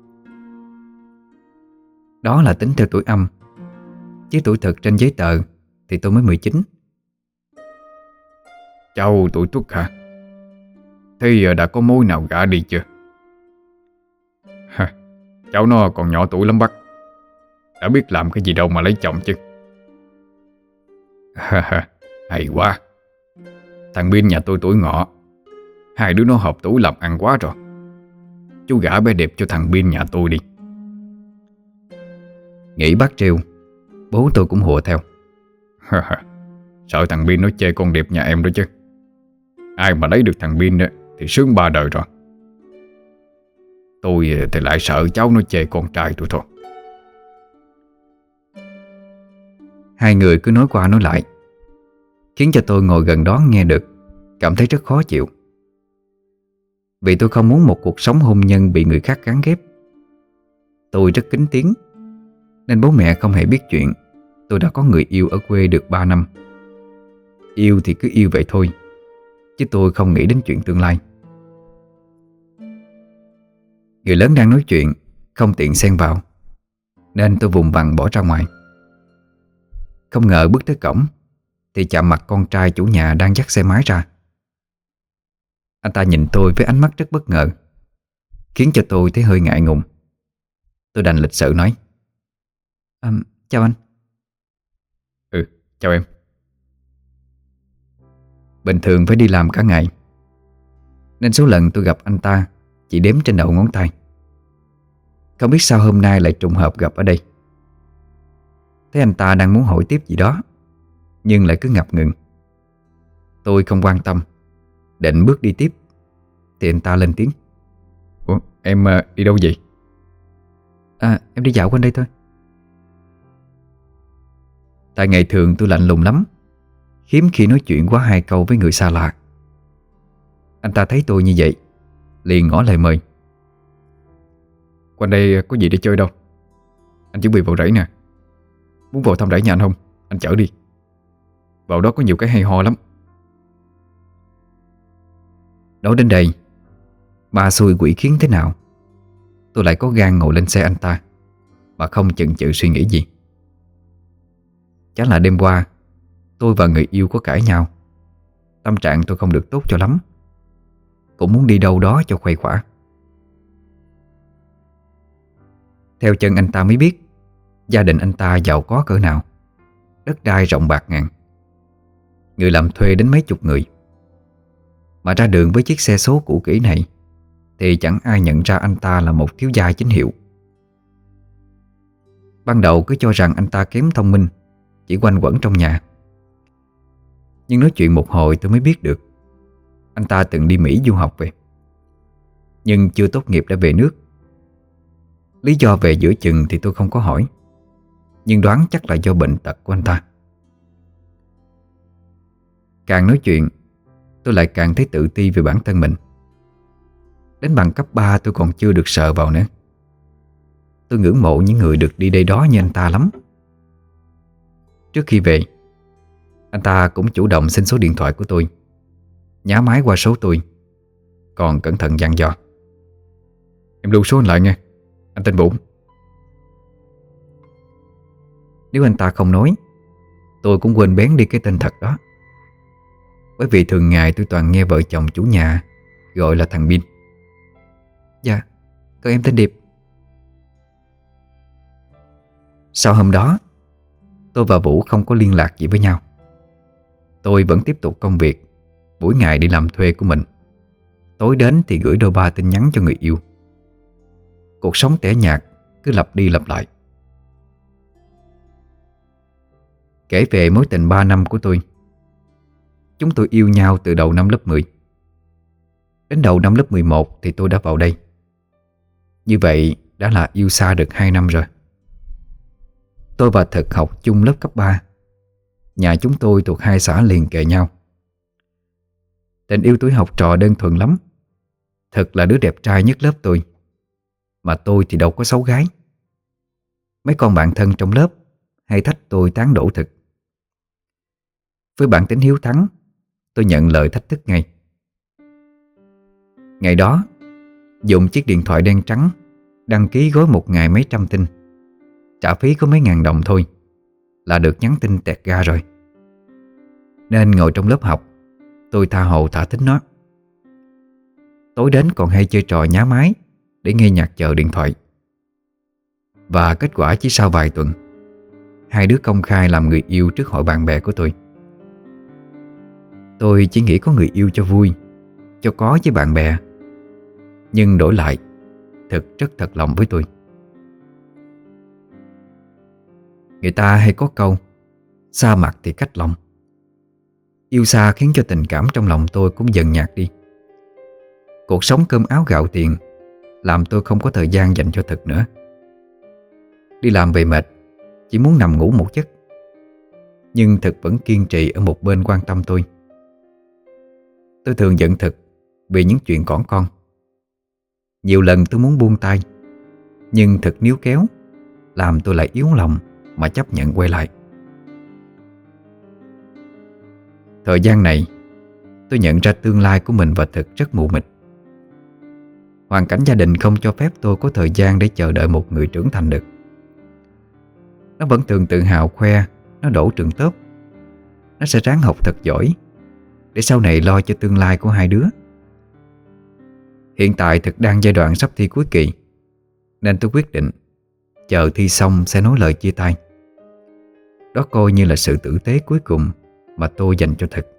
Đó là tính theo tuổi âm, chứ tuổi thực trên giấy tờ thì tôi mới mười chín. Cháu tuổi Tuất hả? Thế giờ đã có mối nào gả đi chưa? Hả? Cháu nó còn nhỏ tuổi lắm bác. Đã biết làm cái gì đâu mà lấy chồng chứ. Hay quá. Thằng Bin nhà tôi tuổi Ngọ, hai đứa nó hợp tuổi làm ăn quá rồi. Chú gả bé đẹp cho thằng Bin nhà tôi đi. Nghĩ bác trêu, bố tôi cũng hùa theo: Sợ thằng Bin nó chê con đẹp nhà em đó chứ. Ai mà lấy được thằng Bin đó thì sướng ba đời rồi. Tôi thì lại sợ cháu nó chê con trai tôi thôi. Hai người cứ nói qua nói lại, khiến cho tôi ngồi gần đó nghe được cảm thấy rất khó chịu. Vì tôi không muốn một cuộc sống hôn nhân bị người khác gán ghép. Tôi rất kín tiếng, nên bố mẹ không hề biết chuyện tôi đã có người yêu ở quê được ba năm. Yêu thì cứ yêu vậy thôi, chứ tôi không nghĩ đến chuyện tương lai. Người lớn đang nói chuyện, không tiện xen vào, nên tôi vùng vằng bỏ ra ngoài. Không ngờ bước tới cổng thì chạm mặt con trai chủ nhà đang dắt xe máy ra. Anh ta nhìn tôi với ánh mắt rất bất ngờ, khiến cho tôi thấy hơi ngại ngùng. Tôi đành lịch sự nói: à, Chào anh. Ừ, chào em. Bình thường phải đi làm cả ngày, nên số lần tôi gặp anh ta chỉ đếm trên đầu ngón tay. Không biết sao hôm nay lại trùng hợp gặp ở đây. Thấy anh ta đang muốn hỏi tiếp gì đó, nhưng lại cứ ngập ngừng. Tôi không quan tâm, định bước đi tiếp, thì anh ta lên tiếng: Ủa, em uh, đi đâu vậy? À, em đi dạo quanh đây thôi. Tại ngày thường tôi lạnh lùng lắm, hiếm khi nói chuyện quá hai câu với người xa lạ. Anh ta thấy tôi như vậy, liền ngỏ lời mời: Quanh đây có gì để chơi đâu. Anh chuẩn bị vào rẫy nè. Muốn vào thăm rẫy nhà anh không? Anh chở đi. Vào đó có nhiều cái hay ho lắm. Nói đến đây, ma xui quỷ khiến thế nào, tôi lại có gan ngồi lên xe anh ta mà không chần chừ suy nghĩ gì. Chắc là đêm qua tôi và người yêu có cãi nhau. Tâm trạng tôi không được tốt cho lắm, cũng muốn đi đâu đó cho khuây khỏa. Theo chân anh ta mới biết gia đình anh ta giàu có cỡ nào, đất đai rộng bạc ngàn, người làm thuê đến mấy chục người. Mà ra đường với chiếc xe số cũ kỹ này thì chẳng ai nhận ra anh ta là một thiếu gia chính hiệu. Ban đầu cứ cho rằng anh ta kém thông minh, chỉ quanh quẩn trong nhà. Nhưng nói chuyện một hồi tôi mới biết được anh ta từng đi Mỹ du học về, nhưng chưa tốt nghiệp đã về nước. Lý do về giữa chừng thì tôi không có hỏi, nhưng đoán chắc là do bệnh tật của anh ta. Càng nói chuyện, tôi lại càng thấy tự ti về bản thân mình. Đến bằng cấp ba tôi còn chưa được sờ vào nữa. Tôi ngưỡng mộ những người được đi đây đó như anh ta lắm. Trước khi về, anh ta cũng chủ động xin số điện thoại của tôi, nhá máy qua số tôi, còn cẩn thận dặn dò: Em lưu số anh lại nghe. Anh tên Vũ. Nếu anh ta không nói, tôi cũng quên bén đi cái tên thật đó. Bởi vì thường ngày tôi toàn nghe vợ chồng chủ nhà gọi là thằng Bin. Dạ, còn em tên Điệp. Sau hôm đó, tôi và Vũ không có liên lạc gì với nhau. Tôi vẫn tiếp tục công việc, buổi ngày đi làm thuê của mình, tối đến thì gửi đôi ba tin nhắn cho người yêu. Cuộc sống tẻ nhạt cứ lặp đi lặp lại. Kể về mối tình ba năm của tôi. Chúng tôi yêu nhau từ đầu năm lớp mười. Đến đầu năm lớp mười một thì tôi đã vào đây. Như vậy đã là yêu xa được hai năm rồi. Tôi và Thực học chung lớp cấp ba. Nhà chúng tôi thuộc hai xã liền kề nhau. Tình yêu tuổi học trò đơn thuần lắm. Thực là đứa đẹp trai nhất lớp tôi, mà tôi thì đâu có xấu gái. Mấy con bạn thân trong lớp hay thách tôi tán đổ Thực. Với bản tính hiếu thắng, tôi nhận lời thách thức ngay. Ngày đó, dùng chiếc điện thoại đen trắng đăng ký gói một ngày mấy trăm tin, trả phí có mấy ngàn đồng thôi là được nhắn tin tẹt ga rồi. Nên ngồi trong lớp học, tôi tha hồ thả thính nó. Tối đến còn hay chơi trò nhá máy để nghe nhạc chờ điện thoại. Và kết quả chỉ sau vài tuần, hai đứa công khai làm người yêu trước hội bạn bè của tôi. Tôi chỉ nghĩ có người yêu cho vui, cho có với bạn bè. Nhưng đổi lại, Thực rất thật lòng với tôi. Người ta hay có câu xa mặt thì cách lòng. Yêu xa khiến cho tình cảm trong lòng tôi cũng dần nhạt đi. Cuộc sống cơm áo gạo tiền làm tôi không có thời gian dành cho Thực nữa. Đi làm về mệt, chỉ muốn nằm ngủ một giấc. Nhưng Thực vẫn kiên trì ở một bên quan tâm tôi. Tôi thường giận Thực vì những chuyện cỏn con. Nhiều lần tôi muốn buông tay, nhưng Thực níu kéo, làm tôi lại yếu lòng mà chấp nhận quay lại. Thời gian này, tôi nhận ra tương lai của mình và Thực rất mù mịt. Hoàn cảnh gia đình không cho phép tôi có thời gian để chờ đợi một người trưởng thành được. Nó vẫn thường tự hào khoe nó đỗ trường top. Nó sẽ ráng học thật giỏi để sau này lo cho tương lai của hai đứa. Hiện tại Thực đang giai đoạn sắp thi cuối kỳ, nên tôi quyết định chờ thi xong sẽ nói lời chia tay. Đó coi như là sự tử tế cuối cùng mà tôi dành cho Thực.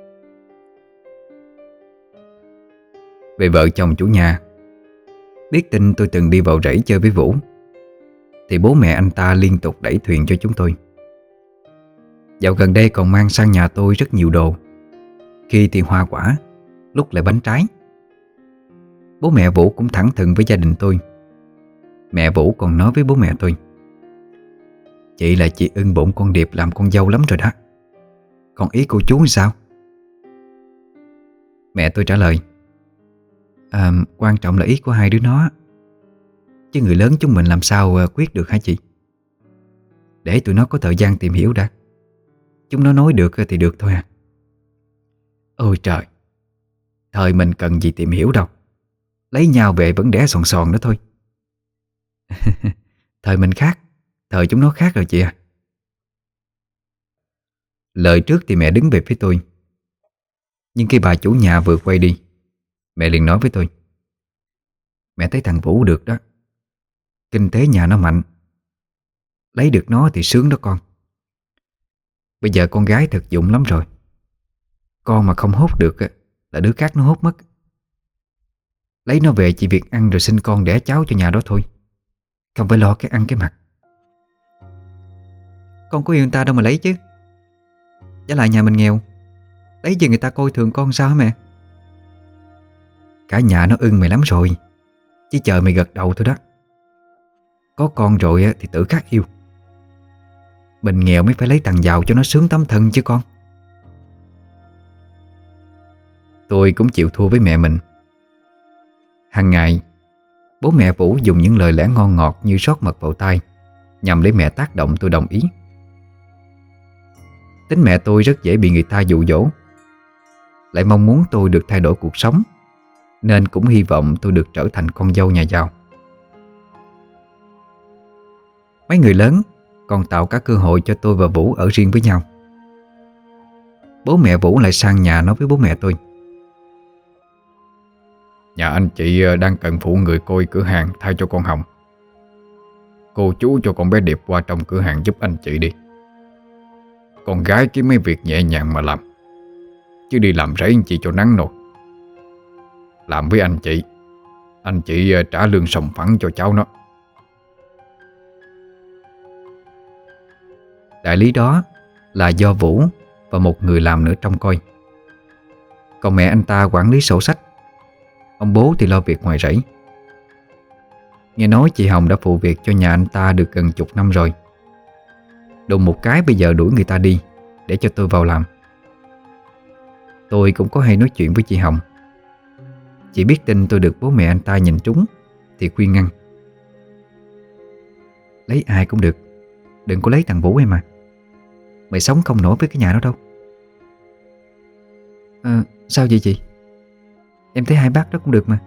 Về vợ chồng chủ nhà, biết tin tôi từng đi vào rẫy chơi với Vũ, thì bố mẹ anh ta liên tục đẩy thuyền cho chúng tôi. Dạo gần đây còn mang sang nhà tôi rất nhiều đồ. Khi thì hoa quả, lúc lại bánh trái. Bố mẹ Vũ cũng thẳng thừng với gia đình tôi. Mẹ Vũ còn nói với bố mẹ tôi: "Chị là chị ưng bụng con Điệp làm con dâu lắm rồi đó. Còn ý cô chú sao?" Mẹ tôi trả lời: à, "Quan trọng là ý của hai đứa nó, chứ người lớn chúng mình làm sao quyết được hả chị? Để tụi nó có thời gian tìm hiểu đã. Chúng nó nói được thì được thôi à." Ôi trời, thời mình cần gì tìm hiểu đâu. Lấy nhau về vẫn đẻ sòn sòn đó thôi. Thời mình khác, thời chúng nó khác rồi chị à. Lời trước thì mẹ đứng về phía tôi. Nhưng khi bà chủ nhà vừa quay đi, mẹ liền nói với tôi: "Mẹ thấy thằng Vũ được đó. Kinh tế nhà nó mạnh. Lấy được nó thì sướng đó con. Bây giờ con gái thực dụng lắm rồi. Con mà không hốt được là đứa khác nó hốt mất. Lấy nó về chỉ việc ăn rồi sinh con đẻ cháu cho nhà đó thôi. Không phải lo cái ăn cái mặc. Con có yêu người ta đâu mà lấy chứ. Với lại nhà mình nghèo, lấy gì người ta coi thường con sao hả mẹ? Cả nhà nó ưng mày lắm rồi, chỉ chờ mày gật đầu thôi đó. Có con rồi thì tự khắc yêu. Mình nghèo mới phải lấy thằng giàu cho nó sướng tấm thân chứ con." Tôi cũng chịu thua với mẹ mình. Hàng ngày, bố mẹ Vũ dùng những lời lẽ ngon ngọt như rót mật vào tai, nhằm để mẹ tác động tôi đồng ý. Tính mẹ tôi rất dễ bị người ta dụ dỗ, lại mong muốn tôi được thay đổi cuộc sống, nên cũng hy vọng tôi được trở thành con dâu nhà giàu. Mấy người lớn còn tạo cả cơ hội cho tôi và Vũ ở riêng với nhau. Bố mẹ Vũ lại sang nhà nói với bố mẹ tôi: "Nhà anh chị đang cần phụ người coi cửa hàng thay cho con Hồng. Cô chú cho con bé Điệp qua trong cửa hàng giúp anh chị đi. Con gái kiếm mấy việc nhẹ nhàng mà làm, chứ đi làm rẫy anh chị cho nắng nổi. Làm với anh chị, anh chị trả lương sòng phẳng cho cháu nó." Đại lý đó là do Vũ và một người làm nữa trông coi. Còn mẹ anh ta quản lý sổ sách, Ông bố thì lo việc ngoài rẫy. Nghe nói chị Hồng đã phụ việc cho nhà anh ta được gần chục năm rồi. Đùng một cái bây giờ đuổi người ta đi để cho tôi vào làm. Tôi cũng có hay nói chuyện với chị Hồng. Chị biết tin tôi được bố mẹ anh ta nhìn trúng thì khuyên ngăn: lấy ai cũng được, đừng có lấy thằng Vũ em à. Mày sống không nổi với cái nhà đó đâu. À, sao vậy chị? Em thấy hai bác đó cũng được mà.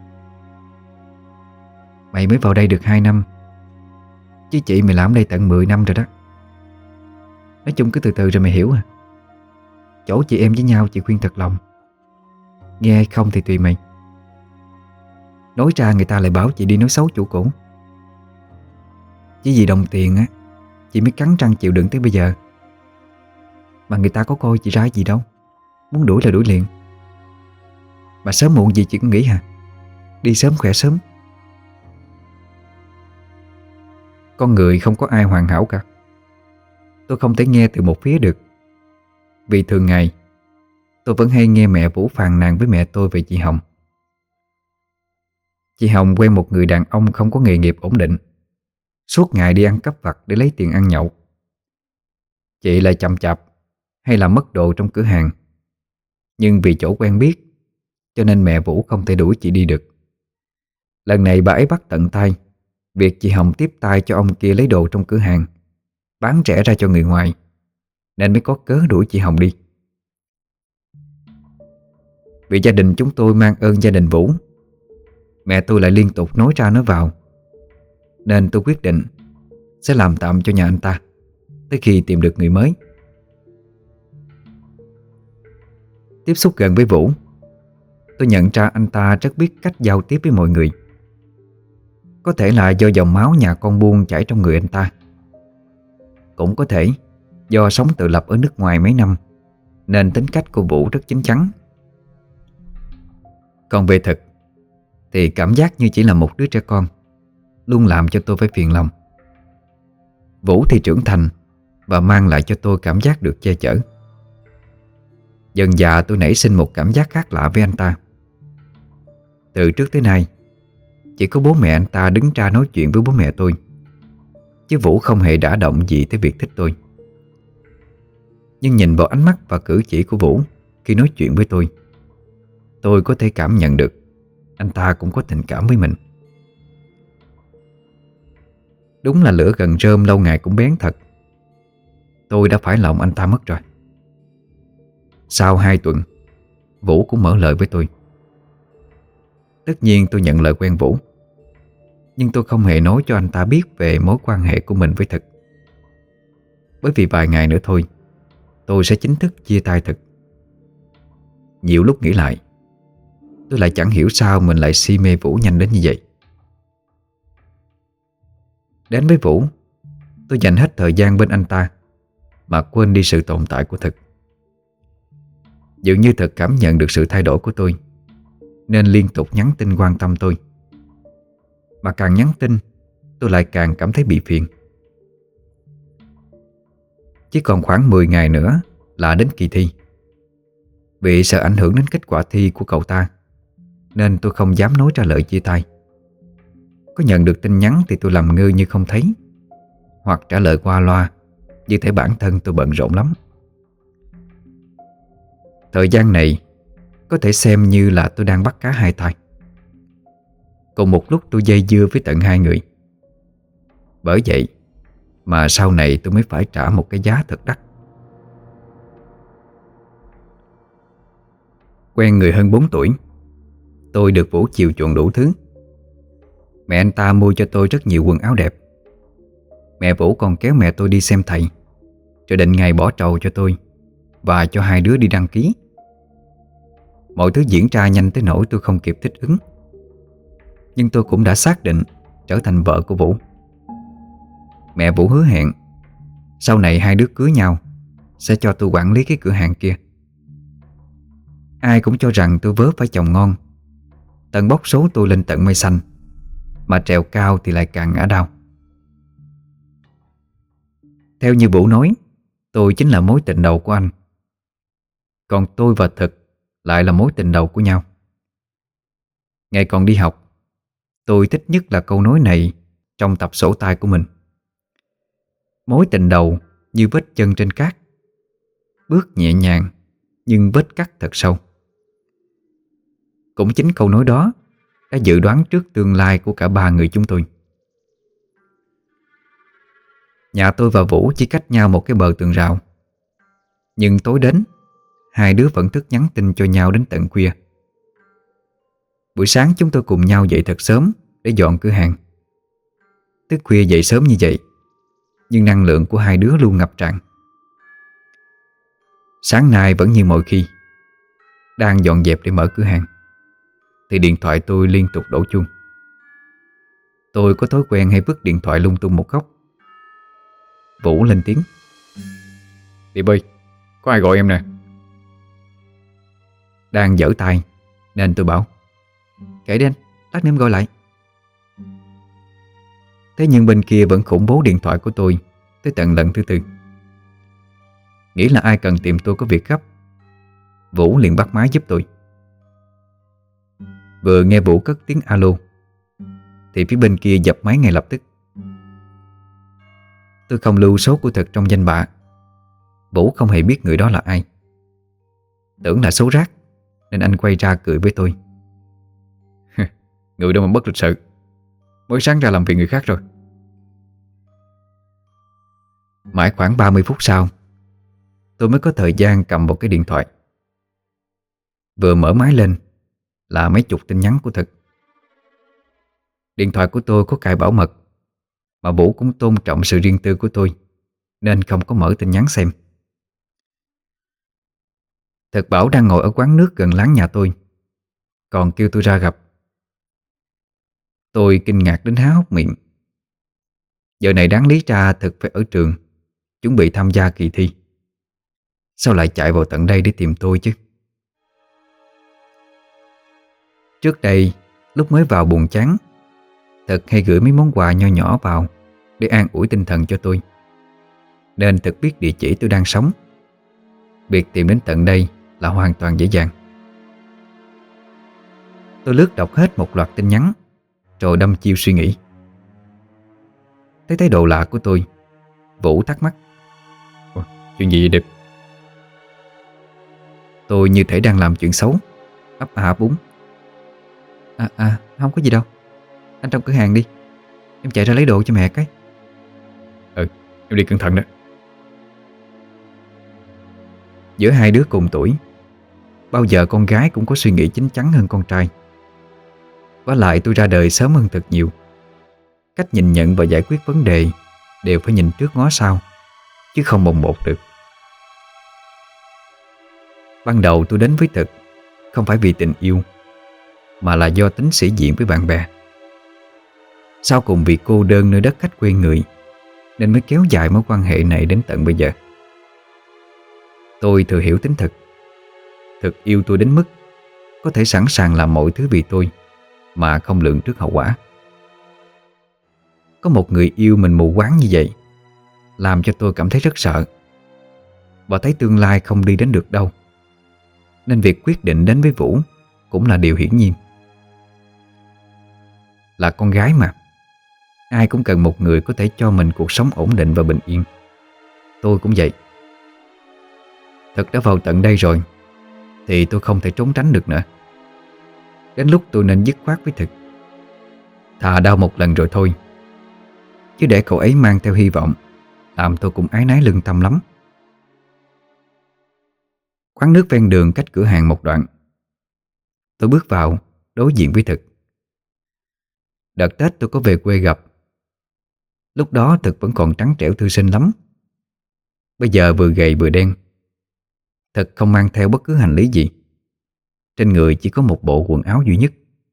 Mày mới vào đây được hai năm, chứ chị mày làm ở đây tận mười năm rồi đó. Nói chung cứ từ từ rồi mày hiểu à. Chỗ chị em với nhau chị khuyên thật lòng, nghe hay không thì tùy mày. Nói ra người ta lại bảo chị đi nói xấu chủ cũ. Chỉ vì đồng tiền á, chị mới cắn răng chịu đựng tới bây giờ. Mà người ta có coi chị ra gì đâu, muốn đuổi là đuổi liền. Mà sớm muộn gì chị cũng nghĩ hả, đi sớm khỏe sớm. Con người không có ai hoàn hảo cả. Tôi không thể nghe từ một phía được. Vì thường ngày tôi vẫn hay nghe mẹ Vũ phàn nàn với mẹ tôi về chị Hồng. Chị Hồng quen một người đàn ông không có nghề nghiệp ổn định, suốt ngày đi ăn cắp vặt để lấy tiền ăn nhậu. Chị lại chậm chạp hay là mất đồ trong cửa hàng. Nhưng vì chỗ quen biết cho nên mẹ Vũ không thể đuổi chị đi được. Lần này bà ấy bắt tận tay việc chị Hồng tiếp tay cho ông kia lấy đồ trong cửa hàng, bán rẻ ra cho người ngoài, nên mới có cớ đuổi chị Hồng đi. Vì gia đình chúng tôi mang ơn gia đình Vũ, mẹ tôi lại liên tục nói ra nói vào, nên tôi quyết định sẽ làm tạm cho nhà anh ta tới khi tìm được người mới. Tiếp xúc gần với Vũ, tôi nhận ra anh ta rất biết cách giao tiếp với mọi người. Có thể là do dòng máu nhà con buôn chảy trong người anh ta, cũng có thể do sống tự lập ở nước ngoài mấy năm nên tính cách của Vũ rất chín chắn. Còn về thực thì cảm giác như chỉ là một đứa trẻ con, luôn làm cho tôi phải phiền lòng. Vũ thì trưởng thành và mang lại cho tôi cảm giác được che chở. Dần dà tôi nảy sinh một cảm giác khác lạ với anh ta. Từ trước tới nay chỉ có bố mẹ anh ta đứng ra nói chuyện với bố mẹ tôi, chứ Vũ không hề đả động gì tới việc thích tôi. Nhưng nhìn vào ánh mắt và cử chỉ của Vũ khi nói chuyện với tôi, tôi có thể cảm nhận được anh ta cũng có tình cảm với mình. Đúng là lửa gần rơm lâu ngày cũng bén thật. Tôi đã phải lòng anh ta mất rồi. Sau hai tuần, Vũ cũng mở lời với tôi. Tất nhiên tôi nhận lời quen Vũ, nhưng tôi không hề nói cho anh ta biết về mối quan hệ của mình với Thực. Bởi vì vài ngày nữa thôi tôi sẽ chính thức chia tay Thực. Nhiều lúc nghĩ lại, tôi lại chẳng hiểu sao mình lại si mê Vũ nhanh đến như vậy. Đến với Vũ, tôi dành hết thời gian bên anh ta mà quên đi sự tồn tại của Thực. Dường như Thực cảm nhận được sự thay đổi của tôi nên liên tục nhắn tin quan tâm tôi. Mà càng nhắn tin tôi lại càng cảm thấy bị phiền. Chỉ còn khoảng mười ngày nữa là đến kỳ thi. Vì sợ ảnh hưởng đến kết quả thi của cậu ta nên tôi không dám nói ra lời chia tay. Có nhận được tin nhắn thì tôi làm ngơ như không thấy, hoặc trả lời qua loa như thể bản thân tôi bận rộn lắm. Thời gian này có thể xem như là tôi đang bắt cá hai tay. Cùng một lúc tôi dây dưa với tận hai người. Bởi vậy mà sau này tôi mới phải trả một cái giá thật đắt. Quen người hơn bốn tuổi, tôi được Vũ chiều chuộng đủ thứ. Mẹ anh ta mua cho tôi rất nhiều quần áo đẹp. Mẹ Vũ còn kéo mẹ tôi đi xem thầy, rồi định ngày bỏ trầu cho tôi và cho hai đứa đi đăng ký. Mọi thứ diễn ra nhanh tới nỗi tôi không kịp thích ứng. Nhưng tôi cũng đã xác định trở thành vợ của Vũ. Mẹ Vũ hứa hẹn sau này hai đứa cưới nhau sẽ cho tôi quản lý cái cửa hàng kia. Ai cũng cho rằng tôi vớ phải chồng ngon, tận bốc số tôi lên tận mây xanh, mà trèo cao thì lại càng ngã đau. Theo như Vũ nói, tôi chính là mối tình đầu của anh, còn tôi và Thực lại là mối tình đầu của nhau. Ngày còn đi học, tôi thích nhất là câu nói này trong tập sổ tay của mình. Mối tình đầu như vết chân trên cát, bước nhẹ nhàng nhưng vết cắt thật sâu. Cũng chính câu nói đó đã dự đoán trước tương lai của cả ba người chúng tôi. Nhà tôi và Vũ chỉ cách nhau một cái bờ tường rào, nhưng tối đến hai đứa vẫn thức nhắn tin cho nhau đến tận khuya. Buổi sáng chúng tôi cùng nhau dậy thật sớm để dọn cửa hàng. Thức khuya dậy sớm như vậy, nhưng năng lượng của hai đứa luôn ngập tràn. Sáng nay vẫn như mọi khi, đang dọn dẹp để mở cửa hàng thì điện thoại tôi liên tục đổ chuông. Tôi có thói quen hay vứt điện thoại lung tung một góc. Vũ lên tiếng: Điệp ơi, có ai gọi em nè. Đang giở tay nên tôi bảo: kệ đi anh, lát nữa em gọi lại. Thế nhưng bên kia vẫn khủng bố điện thoại của tôi tới tận lần thứ tư. Nghĩ là ai cần tìm tôi có việc gấp, Vũ liền bắt máy giúp tôi. Vừa nghe Vũ cất tiếng alo thì phía bên kia dập máy ngay lập tức. Tôi không lưu số của Thực trong danh bạ. Vũ không hề biết người đó là ai. Tưởng là số rác nên anh quay ra cười với tôi: Người đâu mà bất lịch sự, mới sáng ra làm phiền người khác rồi. Mãi khoảng ba mươi phút sau, tôi mới có thời gian cầm vào cái điện thoại. Vừa mở máy lên là mấy chục tin nhắn của Thực. Điện thoại của tôi có cài bảo mật, mà Vũ cũng tôn trọng sự riêng tư của tôi nên không có mở tin nhắn xem. Thực bảo đang ngồi ở quán nước gần láng nhà tôi, còn kêu tôi ra gặp. Tôi kinh ngạc đến há hốc miệng. Giờ này đáng lý ra Thực phải ở trường, chuẩn bị tham gia kỳ thi. Sao lại chạy vào tận đây để tìm tôi chứ? Trước đây, lúc mới vào buồn chán, Thực hay gửi mấy món quà nho nhỏ vào để an ủi tinh thần cho tôi, nên Thực biết địa chỉ tôi đang sống. Việc tìm đến tận đây là hoàn toàn dễ dàng. Tôi lướt đọc hết một loạt tin nhắn rồi đâm chiêu suy nghĩ. Thấy thái độ lạ của tôi, Vũ thắc mắc: Ủa, chuyện gì vậy Điệp? Tôi như thể đang làm chuyện xấu, ấp a ấp úng: À à không có gì đâu, anh trong cửa hàng đi, em chạy ra lấy đồ cho mẹ cái. Ừ, em đi cẩn thận đó. Giữa hai đứa cùng tuổi, bao giờ con gái cũng có suy nghĩ chín chắn hơn con trai. Vả lại tôi ra đời sớm hơn thật nhiều. Cách nhìn nhận và giải quyết vấn đề đều phải nhìn trước ngó sau, chứ không bồng bột được. Ban đầu tôi đến với Thực không phải vì tình yêu, mà là do tính sĩ diện với bạn bè. Sau cùng vì cô đơn nơi đất khách quê người nên mới kéo dài mối quan hệ này đến tận bây giờ. Tôi thừa hiểu tính Thực. Thực yêu tôi đến mức có thể sẵn sàng làm mọi thứ vì tôi mà không lường trước hậu quả. Có một người yêu mình mù quáng như vậy làm cho tôi cảm thấy rất sợ, và thấy tương lai không đi đến được đâu. Nên việc quyết định đến với Vũ cũng là điều hiển nhiên. Là con gái mà, ai cũng cần một người có thể cho mình cuộc sống ổn định và bình yên. Tôi cũng vậy. Thực đã vào tận đây rồi thì tôi không thể trốn tránh được nữa. Đến lúc tôi nên dứt khoát với Thực. Thà đau một lần rồi thôi, chứ để cậu ấy mang theo hy vọng làm tôi cũng áy náy lương tâm lắm. Quán nước ven đường cách cửa hàng một đoạn. Tôi bước vào đối diện với Thực. Đợt Tết tôi có về quê gặp. Lúc đó Thực vẫn còn trắng trẻo thư sinh lắm. Bây giờ vừa gầy vừa đen. Thực không mang theo bất cứ hành lý gì. Trên người chỉ có một bộ quần áo duy nhất.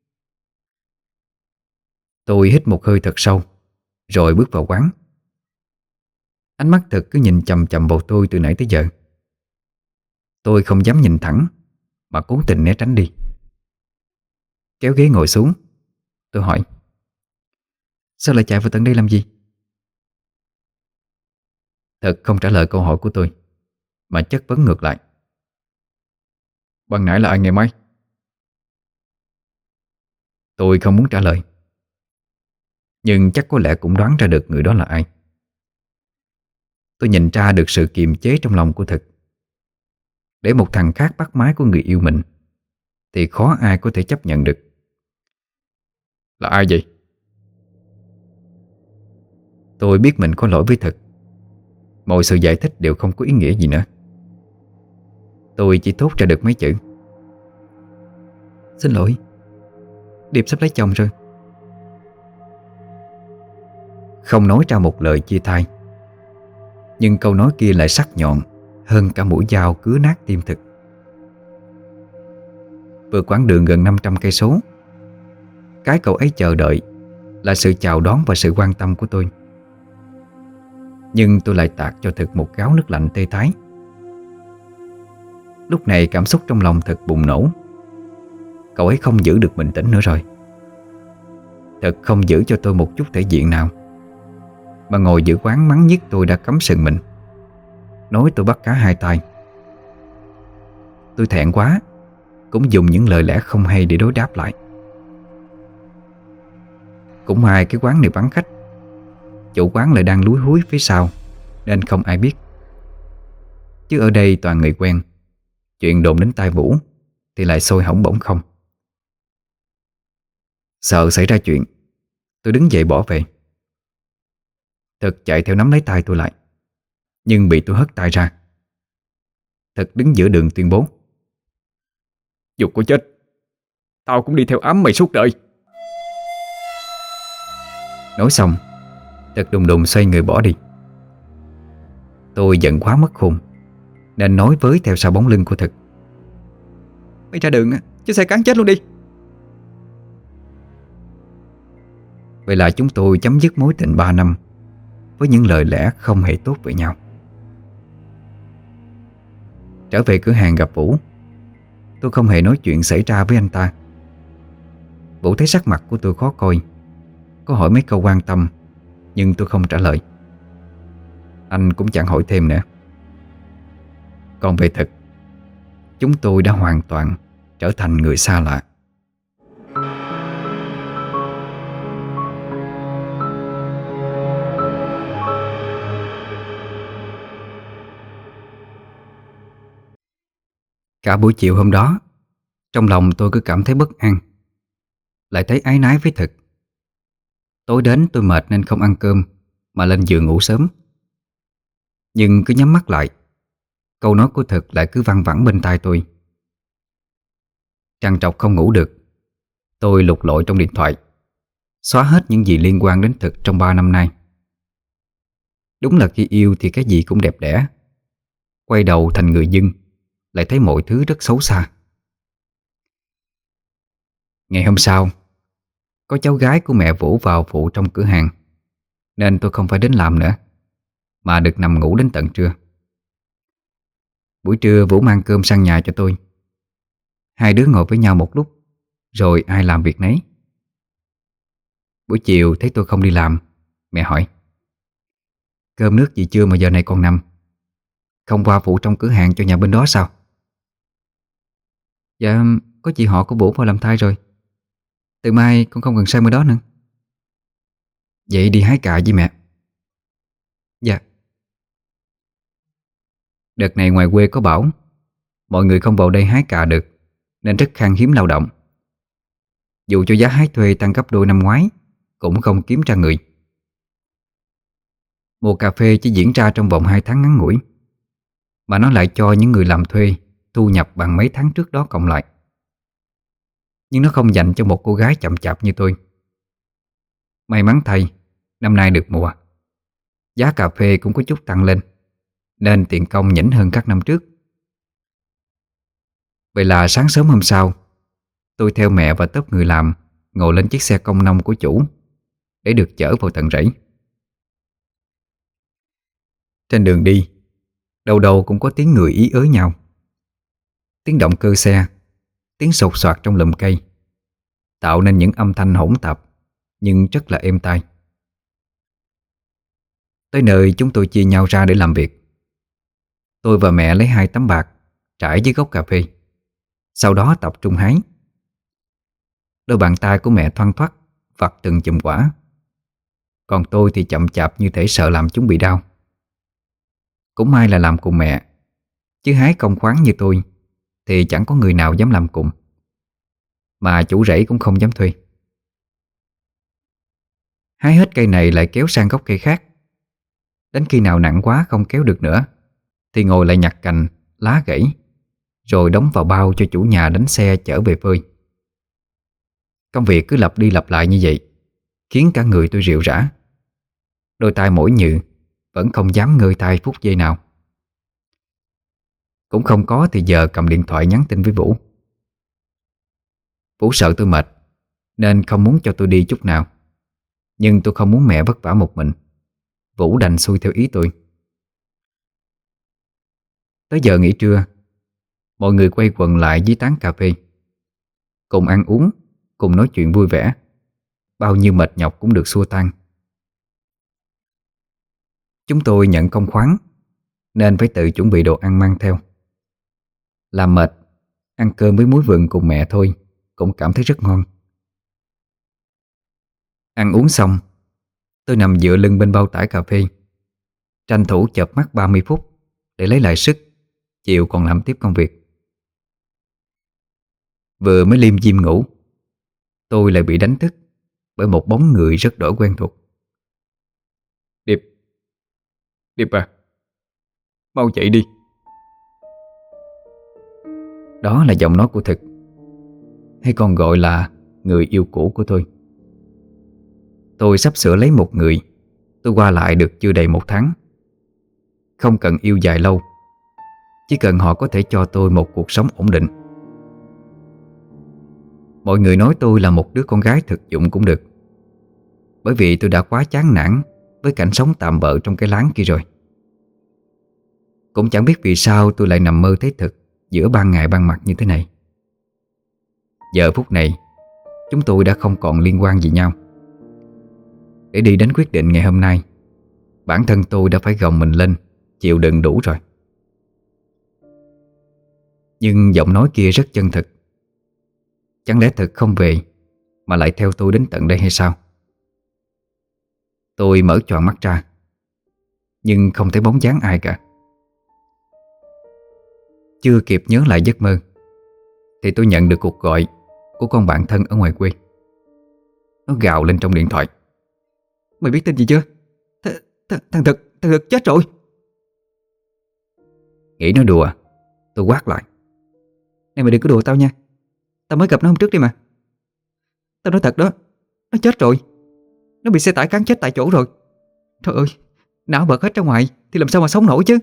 Tôi hít một hơi thật sâu rồi bước vào quán. Ánh mắt Thực cứ nhìn chằm chằm vào tôi từ nãy tới giờ. Tôi không dám nhìn thẳng mà cố tình né tránh đi. Kéo ghế ngồi xuống, tôi hỏi: Sao lại chạy vào tận đây làm gì? Thực không trả lời câu hỏi của tôi mà chất vấn ngược lại: Ban nãy là ai nghe máy? Tôi không muốn trả lời, nhưng chắc có lẽ cũng đoán ra được người đó là ai. Tôi nhìn ra được sự kiềm chế trong lòng của Thực. Để một thằng khác bắt máy của người yêu mình thì khó ai có thể chấp nhận được. Là ai vậy? Tôi biết mình có lỗi với Thực. Mọi sự giải thích đều không có ý nghĩa gì nữa. Tôi chỉ thốt ra được mấy chữ: "Xin lỗi, Điệp sắp lấy chồng rồi." Không nói ra một lời chia tay, nhưng câu nói kia lại sắc nhọn hơn cả mũi dao cứa nát tim Thực. Vượt quãng đường gần năm trăm cây số, cái cậu ấy chờ đợi là sự chào đón và sự quan tâm của tôi. Nhưng tôi lại tạt cho Thực một gáo nước lạnh tê tái. Lúc này cảm xúc trong lòng Thực bùng nổ. Cậu ấy không giữ được bình tĩnh nữa rồi. Thực không giữ cho tôi một chút thể diện nào, mà ngồi giữ quán mắng nhiếc tôi đã cắm sừng mình, nói tôi bắt cá hai tay. Tôi thẹn quá, cũng dùng những lời lẽ không hay để đối đáp lại. Cũng may cái quán này vắng khách, chủ quán lại đang lúi húi phía sau nên không ai biết. Chứ ở đây toàn người quen, chuyện đồn đến tai Vũ thì lại sôi hỏng bỏng không. Sợ xảy ra chuyện, tôi đứng dậy bỏ về. Thực chạy theo nắm lấy tay tôi lại, nhưng bị tôi hất tay ra. Thực đứng giữa đường tuyên bố: "Dù có chết, tao cũng đi theo ám mày suốt đời." Nói xong, Thực đùng đùng xoay người bỏ đi. Tôi giận quá mất khùng nên nói với theo sau bóng lưng của Thực: "Mày ra đường chứ xe cán chết luôn đi." Vậy là chúng tôi chấm dứt mối tình ba năm với những lời lẽ không hề tốt với nhau. Trở về cửa hàng gặp Vũ, tôi không hề nói chuyện xảy ra với anh ta. Vũ thấy sắc mặt của tôi khó coi, có hỏi mấy câu quan tâm, nhưng tôi không trả lời. Anh cũng chẳng hỏi thêm nữa. Còn về Thực, chúng tôi đã hoàn toàn trở thành người xa lạ. Cả buổi chiều hôm đó, trong lòng tôi cứ cảm thấy bất an, lại thấy áy náy với Thực. Tối đến tôi mệt nên không ăn cơm mà lên giường ngủ sớm. Nhưng cứ nhắm mắt lại, câu nói của Thực lại cứ văng vẳng bên tai tôi. Trằn trọc không ngủ được, tôi lục lội trong điện thoại, xóa hết những gì liên quan đến Thực trong ba năm nay. Đúng là khi yêu thì cái gì cũng đẹp đẽ, quay đầu thành người dưng lại thấy mọi thứ rất xấu xa. Ngày hôm sau, có cháu gái của mẹ Vũ vào phụ trong cửa hàng, nên tôi không phải đến làm nữa, mà được nằm ngủ đến tận trưa. Buổi trưa Vũ mang cơm sang nhà cho tôi. Hai đứa ngồi với nhau một lúc, rồi ai làm việc nấy. Buổi chiều thấy tôi không đi làm, mẹ hỏi: "Cơm nước gì chưa mà giờ này còn nằm? Không qua phụ trong cửa hàng cho nhà bên đó sao?" "Dạ, có chị họ của Vũ vào làm thai rồi. Từ mai con không cần sang bên đó nữa." "Vậy đi hái cà với mẹ." "Dạ." Đợt này ngoài quê có bão, mọi người không vào đây hái cà được, nên rất khan hiếm lao động. Dù cho giá hái thuê tăng gấp đôi năm ngoái, cũng không kiếm ra người. Mùa cà phê chỉ diễn ra trong vòng hai tháng ngắn ngủi, mà nó lại cho những người làm thuê thu nhập bằng mấy tháng trước đó cộng lại. Nhưng nó không dành cho một cô gái chậm chạp như tôi. May mắn thay, năm nay được mùa, giá cà phê cũng có chút tăng lên, nên tiền công nhỉnh hơn các năm trước. Vậy là sáng sớm hôm sau, tôi theo mẹ và tốp người làm ngồi lên chiếc xe công nông của chủ để được chở vào tận rẫy. Trên đường đi, đầu đầu cũng có tiếng người ý ới nhau. Tiếng động cơ xe, tiếng sột soạt trong lùm cây, tạo nên những âm thanh hỗn tạp nhưng rất là êm tai. Tới nơi chúng tôi chia nhau ra để làm việc. Tôi và mẹ lấy hai tấm bạc trải dưới gốc cà phê, sau đó tập trung hái. Đôi bàn tay của mẹ thoăn thoắt vặt từng chùm quả, còn tôi thì chậm chạp như thể sợ làm chúng bị đau. Cũng may là làm cùng mẹ, chứ hái công khoáng như tôi thì chẳng có người nào dám làm cùng, mà chủ rẫy cũng không dám thuê. Hái hết cây này lại kéo sang gốc cây khác. Đến khi nào nặng quá không kéo được nữa thì ngồi lại nhặt cành, lá gãy, rồi đóng vào bao cho chủ nhà đánh xe chở về phơi. Công việc cứ lặp đi lặp lại như vậy, khiến cả người tôi rệu rã. Đôi tay mỏi nhừ, vẫn không dám ngơi tay phút giây nào. Cũng không có thì giờ cầm điện thoại nhắn tin với Vũ. Vũ sợ tôi mệt nên không muốn cho tôi đi chút nào, nhưng tôi không muốn mẹ vất vả một mình. Vũ đành xuôi theo ý tôi. Tới giờ nghỉ trưa, mọi người quay quần lại dưới tán cà phê, cùng ăn uống, cùng nói chuyện vui vẻ. Bao nhiêu mệt nhọc cũng được xua tan. Chúng tôi nhận công khoáng nên phải tự chuẩn bị đồ ăn mang theo. Làm mệt, ăn cơm với muối vừng cùng mẹ thôi cũng cảm thấy rất ngon. Ăn uống xong, tôi nằm dựa lưng bên bao tải cà phê, tranh thủ chợp mắt ba mươi phút để lấy lại sức, chiều còn làm tiếp công việc. Vừa mới liêm diêm ngủ, tôi lại bị đánh thức bởi một bóng người rất đổi quen thuộc. Điệp, Điệp à, mau dậy đi. Đó là giọng nói của Thực, hay còn gọi là người yêu cũ của tôi. Tôi sắp sửa lấy một người tôi qua lại được chưa đầy một tháng. Không cần yêu dài lâu, chỉ cần họ có thể cho tôi một cuộc sống ổn định. Mọi người nói tôi là một đứa con gái thực dụng cũng được, bởi vì tôi đã quá chán nản với cảnh sống tạm bợ trong cái láng kia rồi. Cũng chẳng biết vì sao tôi lại nằm mơ thấy Thực giữa ban ngày ban mặt như thế này. Giờ phút này, chúng tôi đã không còn liên quan gì nhau. Để đi đến quyết định ngày hôm nay, bản thân tôi đã phải gồng mình lên, chịu đựng đủ rồi. Nhưng giọng nói kia rất chân thực. Chẳng lẽ Thực không về mà lại theo tôi đến tận đây hay sao? Tôi mở choàng mắt ra, nhưng không thấy bóng dáng ai cả. Chưa kịp nhớ lại giấc mơ thì tôi nhận được cuộc gọi của con bạn thân ở ngoài quê. Nó gào lên trong điện thoại: "Mày biết tin gì chưa? Th th thằng Thực, thằng Thực chết rồi." Nghĩ nó đùa, tôi quát lại: "Này mày đừng có đùa tao nha. Tao mới gặp nó hôm trước đi mà. Tao nói thật đó, nó chết rồi. Nó bị xe tải cán chết tại chỗ rồi. Trời ơi, não bật hết ra ngoài thì làm sao mà sống nổi chứ."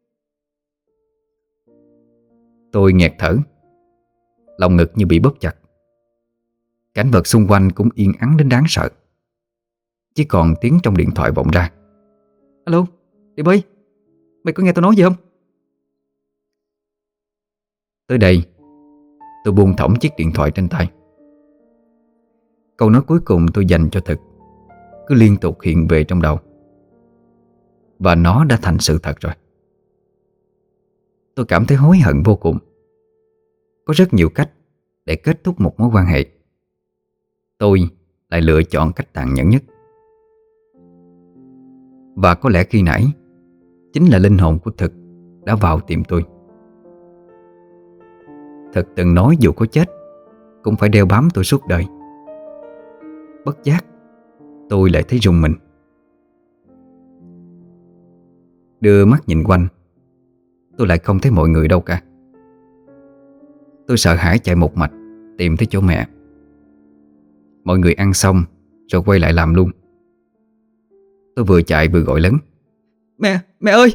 Tôi nghẹt thở, lòng ngực như bị bóp chặt. Cảnh vật xung quanh cũng yên ắng đến đáng sợ. Chỉ còn tiếng trong điện thoại vọng ra: "Alo, Điệp ơi, mày có nghe tao nói gì không?" Tới đây, tôi buông thõng chiếc điện thoại trên tay. Câu nói cuối cùng tôi dành cho Thực cứ liên tục hiện về trong đầu, và nó đã thành sự thật rồi. Tôi cảm thấy hối hận vô cùng. Có rất nhiều cách để kết thúc một mối quan hệ. Tôi lại lựa chọn cách tàn nhẫn nhất. Và có lẽ khi nãy chính là linh hồn của Thực đã vào tìm tôi. Thực từng nói dù có chết cũng phải đeo bám tôi suốt đời. Bất giác tôi lại thấy rùng mình. Đưa mắt nhìn quanh, tôi lại không thấy mọi người đâu cả. Tôi sợ hãi chạy một mạch tìm tới chỗ mẹ. Mọi người ăn xong rồi quay lại làm luôn. Tôi vừa chạy vừa gọi lớn: "Mẹ, mẹ ơi!"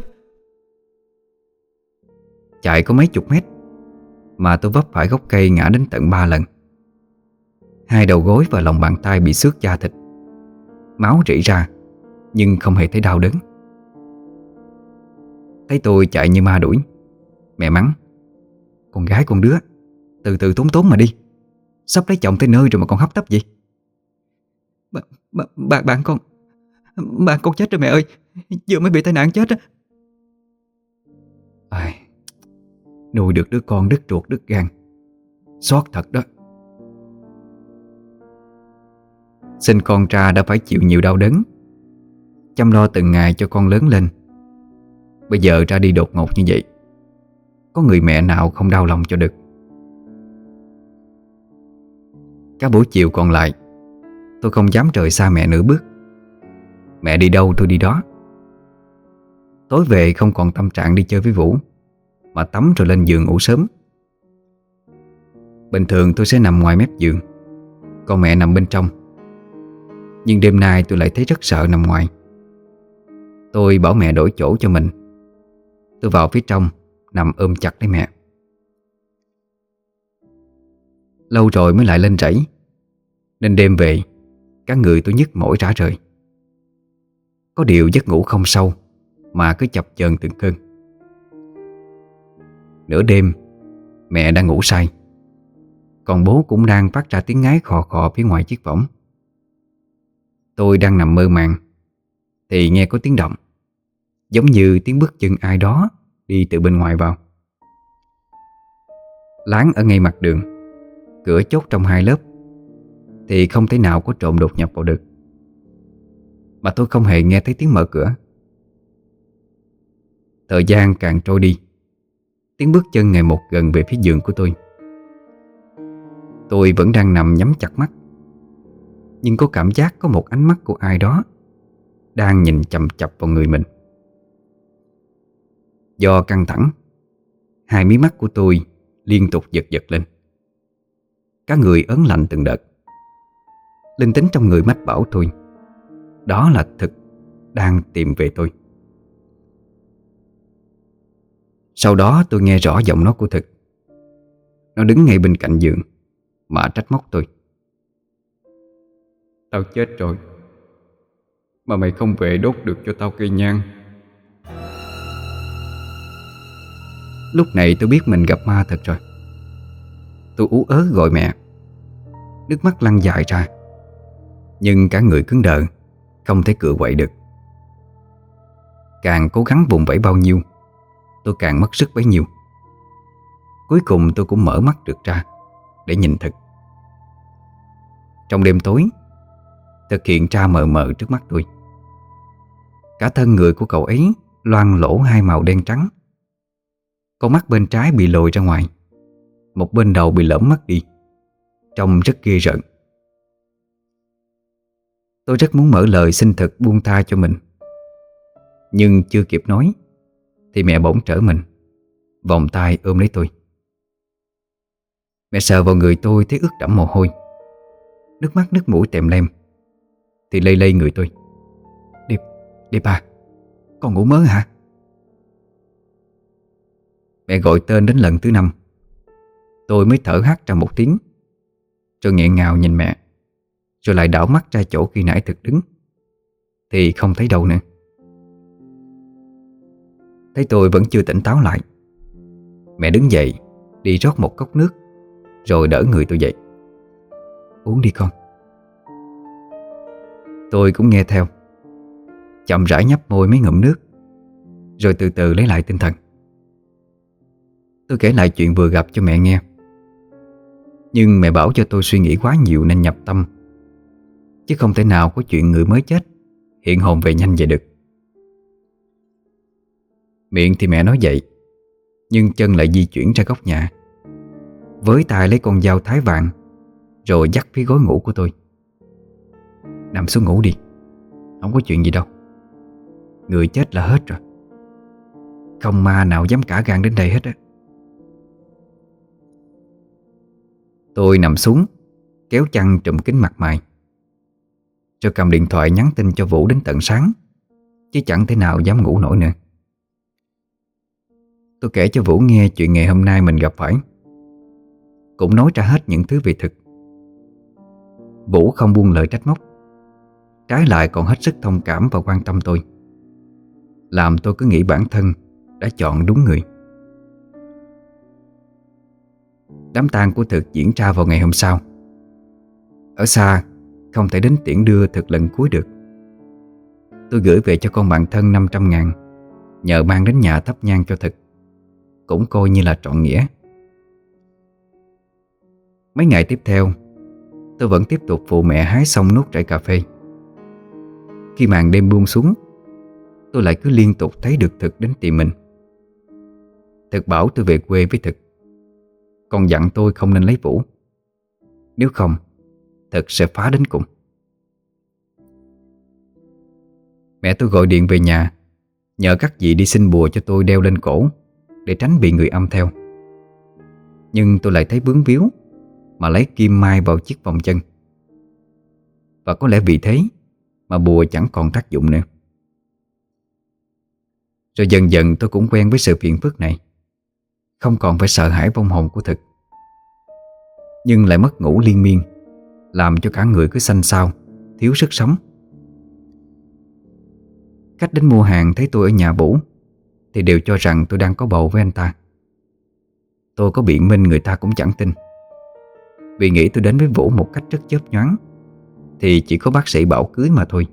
Chạy có mấy chục mét mà tôi vấp phải gốc cây ngã đến tận ba lần. Hai đầu gối và lòng bàn tay bị xước da thịt, máu rỉ ra nhưng không hề thấy đau đớn. Thấy tôi chạy như ma đuổi, mẹ mắng: "Con gái con đứa, từ từ tốn tốn mà đi. Sắp lấy chồng tới nơi rồi mà còn hấp tấp gì?" Ba, ba, ba, bạn con Bạn con chết rồi mẹ ơi. Vừa mới bị tai nạn chết á. Ai, nuôi được đứa con đứt ruột đứt gan, xót thật đó. Sinh con ra đã phải chịu nhiều đau đớn, chăm lo từng ngày cho con lớn lên. Bây giờ ra đi đột ngột như vậy, có người mẹ nào không đau lòng cho được. Cả buổi chiều còn lại, tôi không dám rời xa mẹ nửa bước. Mẹ đi đâu tôi đi đó. Tối về không còn tâm trạng đi chơi với Vũ, mà tắm rồi lên giường ngủ sớm. Bình thường tôi sẽ nằm ngoài mép giường, còn mẹ nằm bên trong. Nhưng đêm nay tôi lại thấy rất sợ nằm ngoài. Tôi bảo mẹ đổi chỗ cho mình. Tôi vào phía trong, nằm ôm chặt lấy mẹ. Lâu rồi mới lại lên rẫy, nên đêm về cả người tôi nhức mỏi rã rời. Có điều giấc ngủ không sâu, mà cứ chập chờn từng cơn. Nửa đêm, mẹ đang ngủ say, còn bố cũng đang phát ra tiếng ngáy khò khò phía ngoài chiếc võng. Tôi đang nằm mơ màng thì nghe có tiếng động, giống như tiếng bước chân ai đó đi từ bên ngoài vào. Láng ở ngay mặt đường, cửa chốt trong hai lớp, thì không thể nào có trộm đột nhập vào được. Mà tôi không hề nghe thấy tiếng mở cửa. Thời gian càng trôi đi, tiếng bước chân ngày một gần về phía giường của tôi. Tôi vẫn đang nằm nhắm chặt mắt, nhưng có cảm giác có một ánh mắt của ai đó đang nhìn chằm chằm vào người mình. Do căng thẳng, hai mí mắt của tôi liên tục giật giật lên. Cả người ớn lạnh từng đợt. Linh tính trong người mách bảo tôi, đó là thực đang tìm về tôi. Sau đó tôi nghe rõ giọng nói của thực. Nó đứng ngay bên cạnh giường mà trách móc tôi. Tao chết rồi, mà mày không về đốt được cho tao cây nhang. Lúc này tôi biết mình gặp ma thật rồi. Tôi ú ớ gọi mẹ. Nước mắt lăn dài ra, nhưng cả người cứng đờ, không thể cựa quậy được. Càng cố gắng vùng vẫy bao nhiêu, tôi càng mất sức bấy nhiêu. Cuối cùng tôi cũng mở mắt được ra để nhìn Thực. Trong đêm tối, Thực hiện ra mờ mờ trước mắt tôi. Cả thân người của cậu ấy loang lỗ hai màu đen trắng. Con mắt bên trái bị lồi ra ngoài, một bên đầu bị lõm mất đi, trông rất ghê rợn. Tôi rất muốn mở lời xin Thực buông tha cho mình, nhưng chưa kịp nói thì mẹ bỗng trở mình, vòng tay ôm lấy tôi. Mẹ sờ vào người tôi thấy ướt đẫm mồ hôi, nước mắt nước mũi tèm lem, thì lây lây người tôi. Điệp, Điệp à, con ngủ mớ hả? Mẹ gọi tên đến lần thứ năm, tôi mới thở hắt ra một tiếng, rồi nghẹn ngào nhìn mẹ, rồi lại đảo mắt ra chỗ khi nãy Thực đứng, thì không thấy đâu nữa. Thấy tôi vẫn chưa tỉnh táo lại, mẹ đứng dậy đi rót một cốc nước, rồi đỡ người tôi dậy. Uống đi con. Tôi cũng nghe theo, chậm rãi nhấp môi mấy ngụm nước, rồi từ từ lấy lại tinh thần. Tôi kể lại chuyện vừa gặp cho mẹ nghe, nhưng mẹ bảo cho tôi suy nghĩ quá nhiều nên nhập tâm, chứ không thể nào có chuyện người mới chết hiện hồn về nhanh vậy được. Miệng thì mẹ nói vậy, nhưng chân lại di chuyển ra góc nhà, với tay lấy con dao thái vàng, rồi dắt phía gối ngủ của tôi. Nằm xuống ngủ đi, không có chuyện gì đâu. Người chết là hết rồi, không ma nào dám cả gan đến đây hết á. Tôi nằm xuống, kéo chăn trùm kín mặt mày, rồi cầm điện thoại nhắn tin cho Vũ đến tận sáng, chứ chẳng thể nào dám ngủ nổi nữa. Tôi kể cho Vũ nghe chuyện ngày hôm nay mình gặp phải, cũng nói ra hết những thứ về Thực. Vũ không buông lời trách móc, trái lại còn hết sức thông cảm và quan tâm tôi, làm tôi cứ nghĩ bản thân đã chọn đúng người. Đám tang của Thực diễn ra vào ngày hôm sau. Ở xa, không thể đến tiễn đưa Thực lần cuối được. Tôi gửi về cho con bạn thân năm trăm ngàn, nhờ mang đến nhà thắp nhang cho Thực, cũng coi như là trọn nghĩa. Mấy ngày tiếp theo, tôi vẫn tiếp tục phụ mẹ hái xong nốt rễ cà phê. Khi màn đêm buông xuống, tôi lại cứ liên tục thấy được Thực đến tìm mình. Thực bảo tôi về quê với Thực, còn dặn tôi không nên lấy Vũ. Nếu không, Thực sẽ phá đến cùng. Mẹ tôi gọi điện về nhà, nhờ các dì đi xin bùa cho tôi đeo lên cổ, để tránh bị người âm theo. Nhưng tôi lại thấy bướng víu mà lấy kim mai vào chiếc vòng chân. Và có lẽ vì thế mà bùa chẳng còn tác dụng nữa. Rồi dần dần tôi cũng quen với sự phiền phức này, không còn phải sợ hãi vong hồn của Thực. Nhưng lại mất ngủ liên miên, làm cho cả người cứ xanh xao, thiếu sức sống. Khách đến mua hàng thấy tôi ở nhà Vũ thì đều cho rằng tôi đang có bầu với anh ta. Tôi có biện minh người ta cũng chẳng tin, vì nghĩ tôi đến với Vũ một cách rất chớp nhoáng, thì chỉ có bác sĩ bảo cưới mà thôi.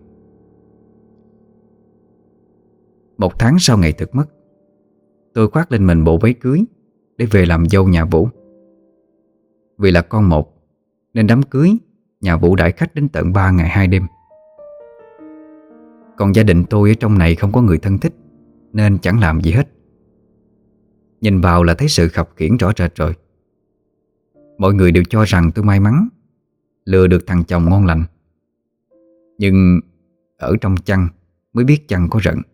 Một tháng sau ngày Thực mất, tôi khoác lên mình bộ váy cưới để về làm dâu nhà Vũ. Vì là con một nên đám cưới nhà Vũ đãi khách đến tận ba ngày hai đêm. Còn gia đình tôi ở trong này không có người thân thích, nên chẳng làm gì hết. Nhìn vào là thấy sự khập khiễng rõ rệt rồi. Mọi người đều cho rằng tôi may mắn lừa được thằng chồng ngon lành. Nhưng ở trong chăn mới biết chăn có rận.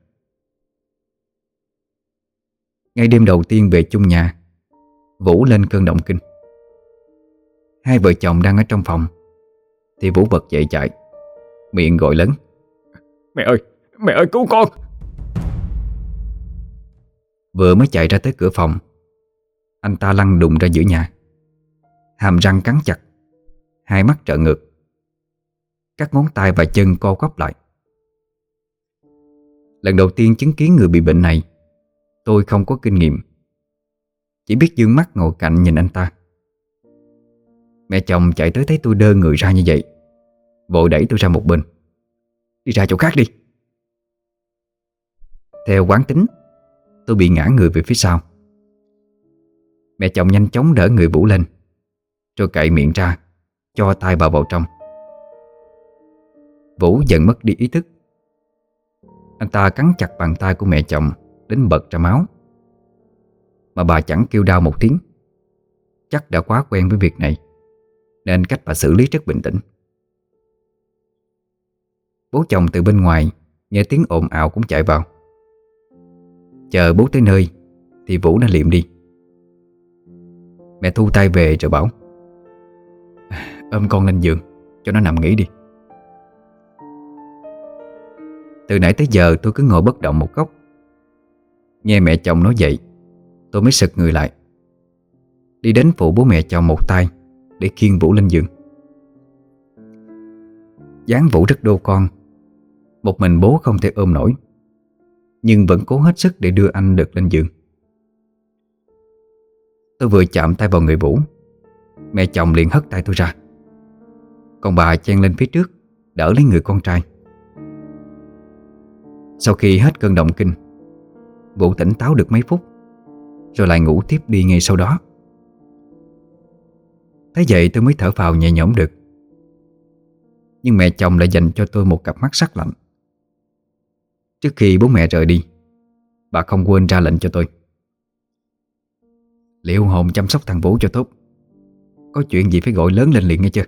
Ngay đêm đầu tiên về chung nhà, Vũ lên cơn động kinh. Hai vợ chồng đang ở trong phòng thì Vũ bật dậy chạy, miệng gọi lớn: Mẹ ơi, mẹ ơi cứu con! Vừa mới chạy ra tới cửa phòng, anh ta lăn đùng ra giữa nhà, hàm răng cắn chặt, hai mắt trợn ngược, các ngón tay và chân co quắp lại. Lần đầu tiên chứng kiến người bị bệnh này, tôi không có kinh nghiệm, chỉ biết dương mắt ngồi cạnh nhìn anh ta. Mẹ chồng chạy tới thấy tôi đơ người ra như vậy, vội đẩy tôi ra một bên: Đi ra chỗ khác đi. Theo quán tính, tôi bị ngã người về phía sau. Mẹ chồng nhanh chóng đỡ người Vũ lên, rồi cạy miệng ra, cho tay bà vào trong. Vũ dần mất đi ý thức. Anh ta cắn chặt bàn tay của mẹ chồng đến bật ra máu, mà bà chẳng kêu đau một tiếng. Chắc đã quá quen với việc này, nên cách bà xử lý rất bình tĩnh. Bố chồng từ bên ngoài nghe tiếng ồn ào cũng chạy vào. Chờ bố tới nơi thì Vũ đã liệm đi. Mẹ thu tay về rồi bảo: Ôm con lên giường cho nó nằm nghỉ đi. Từ nãy tới giờ tôi cứ ngồi bất động một góc. Nghe mẹ chồng nói vậy, tôi mới sực người lại, đi đến phụ bố mẹ chồng một tay để khiêng Vũ lên giường. Dáng Vũ rất đô con, một mình bố không thể ôm nổi, nhưng vẫn cố hết sức để đưa anh được lên giường. Tôi vừa chạm tay vào người Vũ, mẹ chồng liền hất tay tôi ra, còn bà chen lên phía trước đỡ lấy người con trai. Sau khi hết cơn động kinh, Vũ tỉnh táo được mấy phút, rồi lại ngủ tiếp đi ngay sau đó. Thế vậy tôi mới thở phào nhẹ nhõm được. Nhưng mẹ chồng lại dành cho tôi một cặp mắt sắc lạnh. Trước khi bố mẹ rời đi, bà không quên ra lệnh cho tôi: Liệu hồn chăm sóc thằng Vũ cho tốt, có chuyện gì phải gọi lớn lên liền nghe chưa?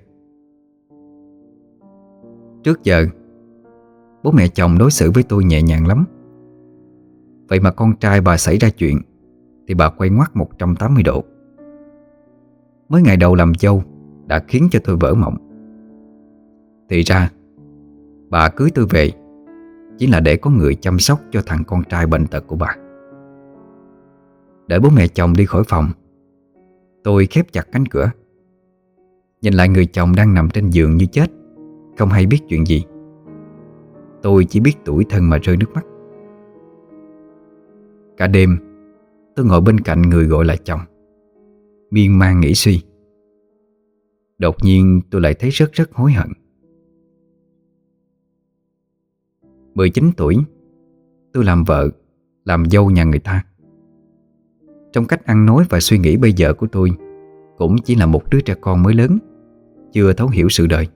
Trước giờ bố mẹ chồng đối xử với tôi nhẹ nhàng lắm. Vậy mà con trai bà xảy ra chuyện thì bà quay ngoắt một trăm tám mươi độ. Mới ngày đầu làm dâu đã khiến cho tôi vỡ mộng. Thì ra bà cưới tôi về chỉ là để có người chăm sóc cho thằng con trai bệnh tật của bà. Đợi bố mẹ chồng đi khỏi phòng, tôi khép chặt cánh cửa, nhìn lại người chồng đang nằm trên giường như chết, không hay biết chuyện gì. Tôi chỉ biết tủi thân mà rơi nước mắt. Cả đêm tôi ngồi bên cạnh người gọi là chồng, miên man nghĩ suy. Đột nhiên tôi lại thấy rất rất hối hận. mười chín tuổi, tôi làm vợ, làm dâu nhà người ta. Trong cách ăn nói và suy nghĩ bây giờ của tôi cũng chỉ là một đứa trẻ con mới lớn, chưa thấu hiểu sự đời.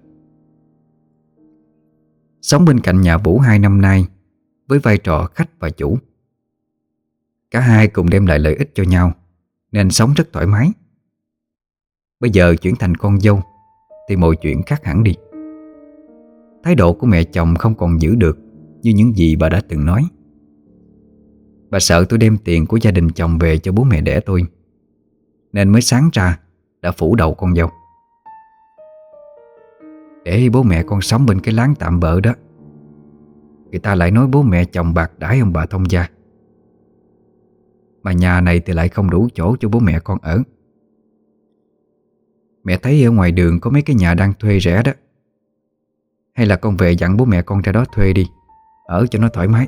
Sống bên cạnh nhà Vũ hai năm nay với vai trò khách và chủ, cả hai cùng đem lại lợi ích cho nhau nên sống rất thoải mái. Bây giờ chuyển thành con dâu thì mọi chuyện khác hẳn đi. Thái độ của mẹ chồng không còn giữ được như những gì bà đã từng nói. Bà sợ tôi đem tiền của gia đình chồng về cho bố mẹ đẻ tôi, nên mới sáng ra đã phủ đầu con dâu. Để bố mẹ con sống bên cái láng tạm bợ đó, người ta lại nói bố mẹ chồng bạc đãi ông bà thông gia, mà nhà này thì lại không đủ chỗ cho bố mẹ con ở. Mẹ thấy ở ngoài đường có mấy cái nhà đang thuê rẻ đó, hay là con về dặn bố mẹ con ra đó thuê đi, ở cho nó thoải mái.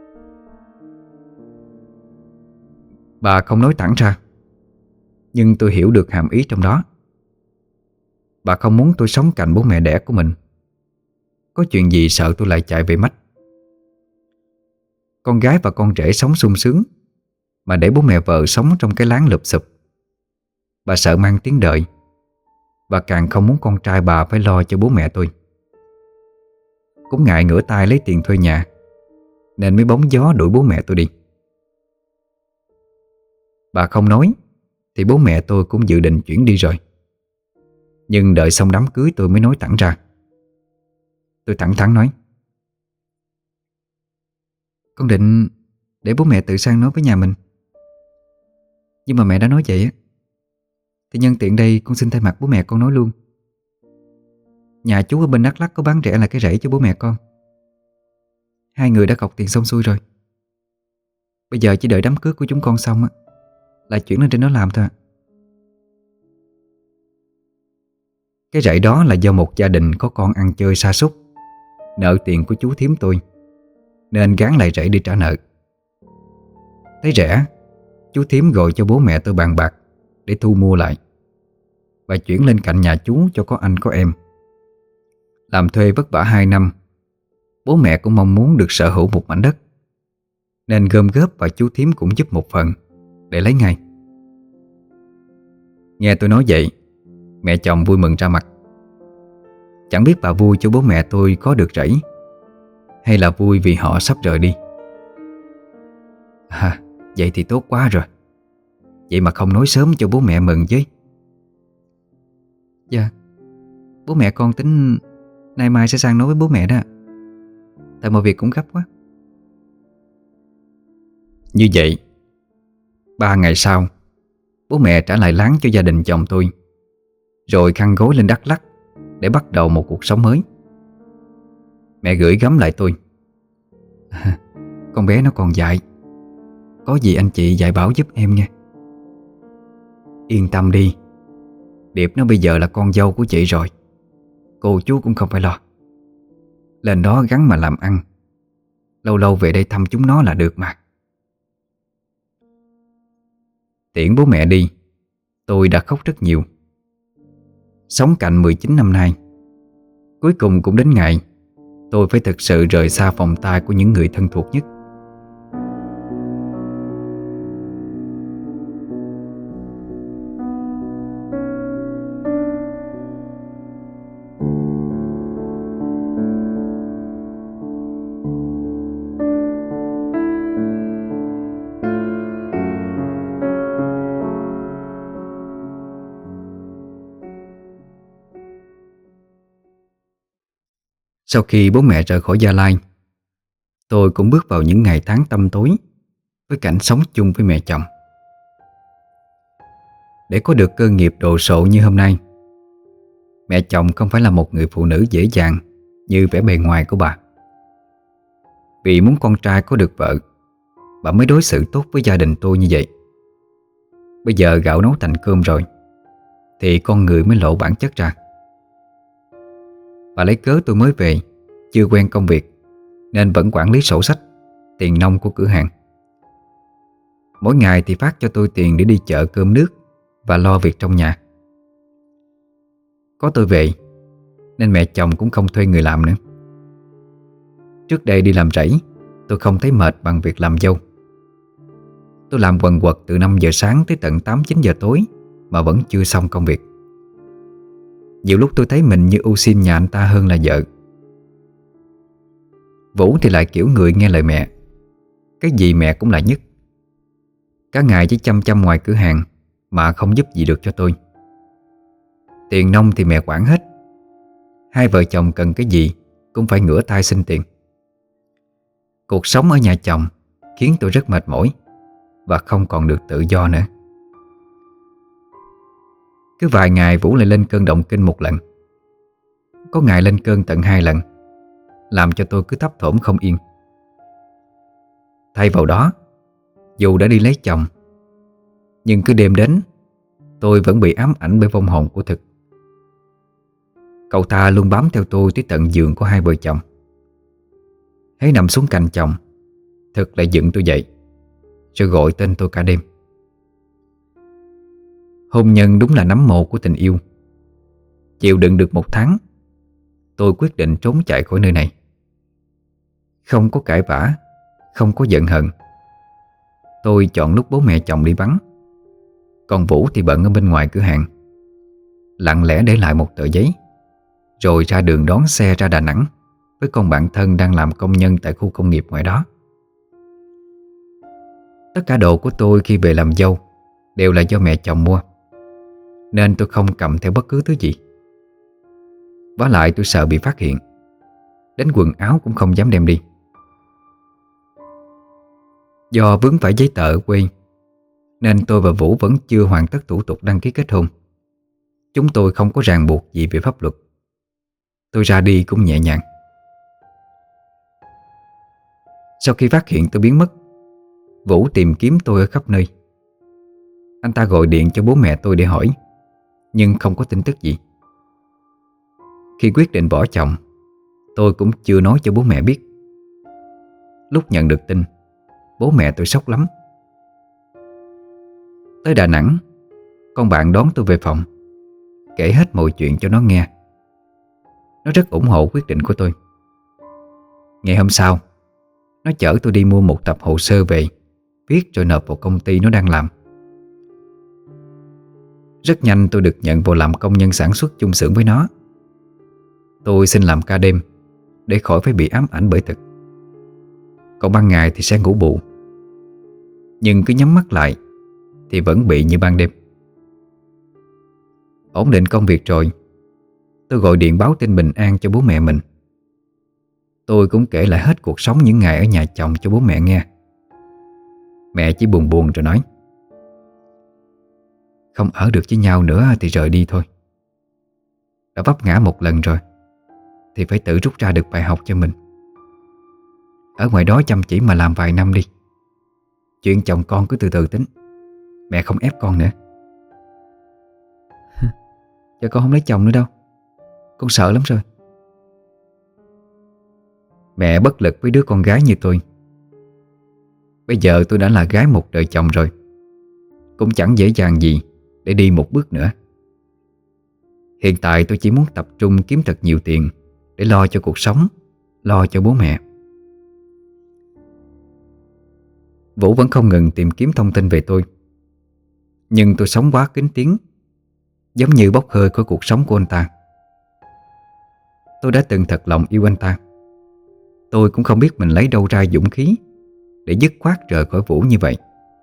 Bà không nói thẳng ra, nhưng tôi hiểu được hàm ý trong đó. Bà không muốn tôi sống cạnh bố mẹ đẻ của mình. Có chuyện gì sợ tôi lại chạy về mách. Con gái và con rể sống sung sướng, mà để bố mẹ vợ sống trong cái láng lụp xụp, bà sợ mang tiếng đợi. Bà càng không muốn con trai bà phải lo cho bố mẹ tôi. Cũng ngại ngửa tay lấy tiền thuê nhà, nên mới bóng gió đuổi bố mẹ tôi đi. Bà không nói thì bố mẹ tôi cũng dự định chuyển đi rồi. Nhưng đợi xong đám cưới tôi mới nói thẳng ra. Tôi thẳng thắn nói: con định để bố mẹ tự sang nói với nhà mình. Nhưng mà mẹ đã nói vậy á, thì nhân tiện đây con xin thay mặt bố mẹ con nói luôn. Nhà chú ở bên Đắk Lắk có bán rẻ là cái rẫy cho bố mẹ con. Hai người đã cọc tiền xong xuôi rồi. Bây giờ chỉ đợi đám cưới của chúng con xong á, là chuyển lên trên đó làm thôi. Cái rẫy đó là do một gia đình có con ăn chơi sa sút, nợ tiền của chú thím tôi, nên gán lại rẫy đi trả nợ. Thấy rẻ, chú thím gọi cho bố mẹ tôi bàn bạc để thu mua lại và chuyển lên cạnh nhà chú cho có anh có em. Làm thuê vất vả hai năm, bố mẹ cũng mong muốn được sở hữu một mảnh đất, nên gom góp và chú thím cũng giúp một phần để lấy ngay. Nghe tôi nói vậy, mẹ chồng vui mừng ra mặt. Chẳng biết bà vui cho bố mẹ tôi có được rẫy, hay là vui vì họ sắp rời đi. À, vậy thì tốt quá rồi. Vậy mà không nói sớm cho bố mẹ mừng chứ. Dạ, bố mẹ con tính nay mai sẽ sang nói với bố mẹ đó. Tại mọi việc cũng gấp quá. Như vậy, ba ngày sau, bố mẹ trả lại láng cho gia đình chồng tôi, rồi khăn gối lên Đắk Lắk để bắt đầu một cuộc sống mới. Mẹ gửi gắm lại tôi: à, con bé nó còn dại, có gì anh chị dạy bảo giúp em nha. Yên tâm đi, Điệp nó bây giờ là con dâu của chị rồi, cô chú cũng không phải lo. Lên đó gắn mà làm ăn, lâu lâu về đây thăm chúng nó là được mà. Tiễn bố mẹ đi, tôi đã khóc rất nhiều. Sống cạnh mười chín năm nay, cuối cùng cũng đến ngày tôi phải thực sự rời xa vòng tay của những người thân thuộc nhất. Sau khi bố mẹ rời khỏi Gia Lai, tôi cũng bước vào những ngày tháng tăm tối với cảnh sống chung với mẹ chồng. Để có được cơ nghiệp đồ sộ như hôm nay, mẹ chồng không phải là một người phụ nữ dễ dàng như vẻ bề ngoài của bà. Vì muốn con trai có được vợ, bà mới đối xử tốt với gia đình tôi như vậy. Bây giờ gạo nấu thành cơm rồi, thì con người mới lộ bản chất ra. Bà lấy cớ tôi mới về, chưa quen công việc, nên vẫn quản lý sổ sách, tiền nong của cửa hàng. Mỗi ngày thì phát cho tôi tiền để đi chợ cơm nước và lo việc trong nhà. Có tôi về nên mẹ chồng cũng không thuê người làm nữa. Trước đây đi làm rẫy, tôi không thấy mệt bằng việc làm dâu. Tôi làm quần quật từ năm giờ sáng tới tận tám chín giờ tối mà vẫn chưa xong công việc. Nhiều lúc tôi thấy mình như ưu xin nhà anh ta hơn là vợ. Vũ thì lại kiểu người nghe lời mẹ, cái gì mẹ cũng lại nhất. Cả ngày chỉ chăm chăm ngoài cửa hàng mà không giúp gì được cho tôi. Tiền nong thì mẹ quản hết. Hai vợ chồng cần cái gì cũng phải ngửa tay xin tiền. Cuộc sống ở nhà chồng khiến tôi rất mệt mỏi và không còn được tự do nữa. Cứ vài ngày Vũ lại lên cơn động kinh một lần. Có ngày lên cơn tận hai lần, làm cho tôi cứ thấp thỏm không yên. Thay vào đó, dù đã đi lấy chồng, nhưng cứ đêm đến tôi vẫn bị ám ảnh bởi vong hồn của Thực. Cậu ta luôn bám theo tôi tới tận giường của hai vợ chồng. Thấy nằm xuống cạnh chồng, Thực lại dựng tôi dậy, rồi gọi tên tôi cả đêm. Hôn nhân đúng là nấm mồ của tình yêu. Chịu đựng được một tháng, tôi quyết định trốn chạy khỏi nơi này. Không có cãi vã, không có giận hờn. Tôi chọn lúc bố mẹ chồng đi vắng, còn Vũ thì bận ở bên ngoài cửa hàng, lặng lẽ để lại một tờ giấy, rồi ra đường đón xe ra Đà Nẵng với con bạn thân đang làm công nhân tại khu công nghiệp ngoài đó. Tất cả đồ của tôi khi về làm dâu đều là do mẹ chồng mua, nên tôi không cầm theo bất cứ thứ gì. Vả lại tôi sợ bị phát hiện, đến quần áo cũng không dám đem đi. Do vướng phải giấy tờ ở quê, nên tôi và Vũ vẫn chưa hoàn tất thủ tục đăng ký kết hôn. Chúng tôi không có ràng buộc gì về pháp luật. Tôi ra đi cũng nhẹ nhàng. Sau khi phát hiện tôi biến mất, Vũ tìm kiếm tôi ở khắp nơi. Anh ta gọi điện cho bố mẹ tôi để hỏi, nhưng không có tin tức gì. Khi quyết định bỏ chồng, tôi cũng chưa nói cho bố mẹ biết. Lúc nhận được tin, bố mẹ tôi sốc lắm. Tới Đà Nẵng, con bạn đón tôi về phòng, kể hết mọi chuyện cho nó nghe. Nó rất ủng hộ quyết định của tôi. Ngày hôm sau, nó chở tôi đi mua một tập hồ sơ về, viết rồi nộp vào công ty nó đang làm. Rất nhanh tôi được nhận vào làm công nhân sản xuất chung xưởng với nó. Tôi xin làm ca đêm để khỏi phải bị ám ảnh bởi Thực. Còn ban ngày thì sẽ ngủ bù, nhưng cứ nhắm mắt lại thì vẫn bị như ban đêm. Ổn định công việc rồi, tôi gọi điện báo tin bình an cho bố mẹ mình. Tôi cũng kể lại hết cuộc sống những ngày ở nhà chồng cho bố mẹ nghe. Mẹ chỉ buồn buồn rồi nói, không ở được với nhau nữa thì rời đi thôi. Đã vấp ngã một lần rồi thì phải tự rút ra được bài học cho mình. Ở ngoài đó chăm chỉ mà làm vài năm đi. Chuyện chồng con cứ từ từ tính. Mẹ không ép con nữa. Giờ con không lấy chồng nữa đâu, con sợ lắm rồi. Mẹ bất lực với đứa con gái như tôi. Bây giờ tôi đã là gái một đời chồng rồi, cũng chẳng dễ dàng gì để đi một bước nữa. Hiện tại tôi chỉ muốn tập trung kiếm thật nhiều tiền để lo cho cuộc sống, lo cho bố mẹ. Vũ vẫn không ngừng tìm kiếm thông tin về tôi, nhưng tôi sống quá kín tiếng, giống như bốc hơi khỏi cuộc sống của anh ta. Tôi đã từng thật lòng yêu anh ta. Tôi cũng không biết mình lấy đâu ra dũng khí để dứt khoát rời khỏi Vũ như vậy.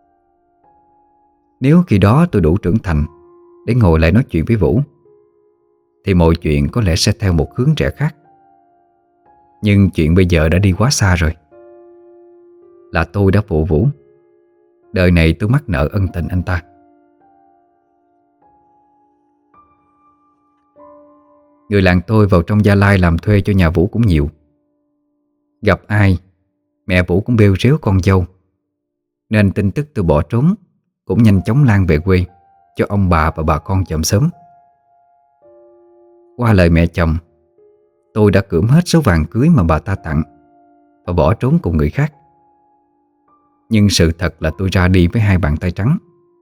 Nếu khi đó tôi đủ trưởng thành để ngồi lại nói chuyện với Vũ, thì mọi chuyện có lẽ sẽ theo một hướng rẽ khác. Nhưng chuyện bây giờ đã đi quá xa rồi. Là tôi đã phụ Vũ. Đời này tôi mắc nợ ân tình anh ta. Người làng tôi vào trong Gia Lai làm thuê cho nhà Vũ cũng nhiều. Gặp ai, mẹ Vũ cũng bêu rếu con dâu, nên tin tức tôi bỏ trốn cũng nhanh chóng lan về quê cho ông bà và bà con chòm xóm. Qua lời mẹ chồng, tôi đã cưỡng hết số vàng cưới mà bà ta tặng và bỏ trốn cùng người khác. Nhưng sự thật là tôi ra đi với hai bàn tay trắng.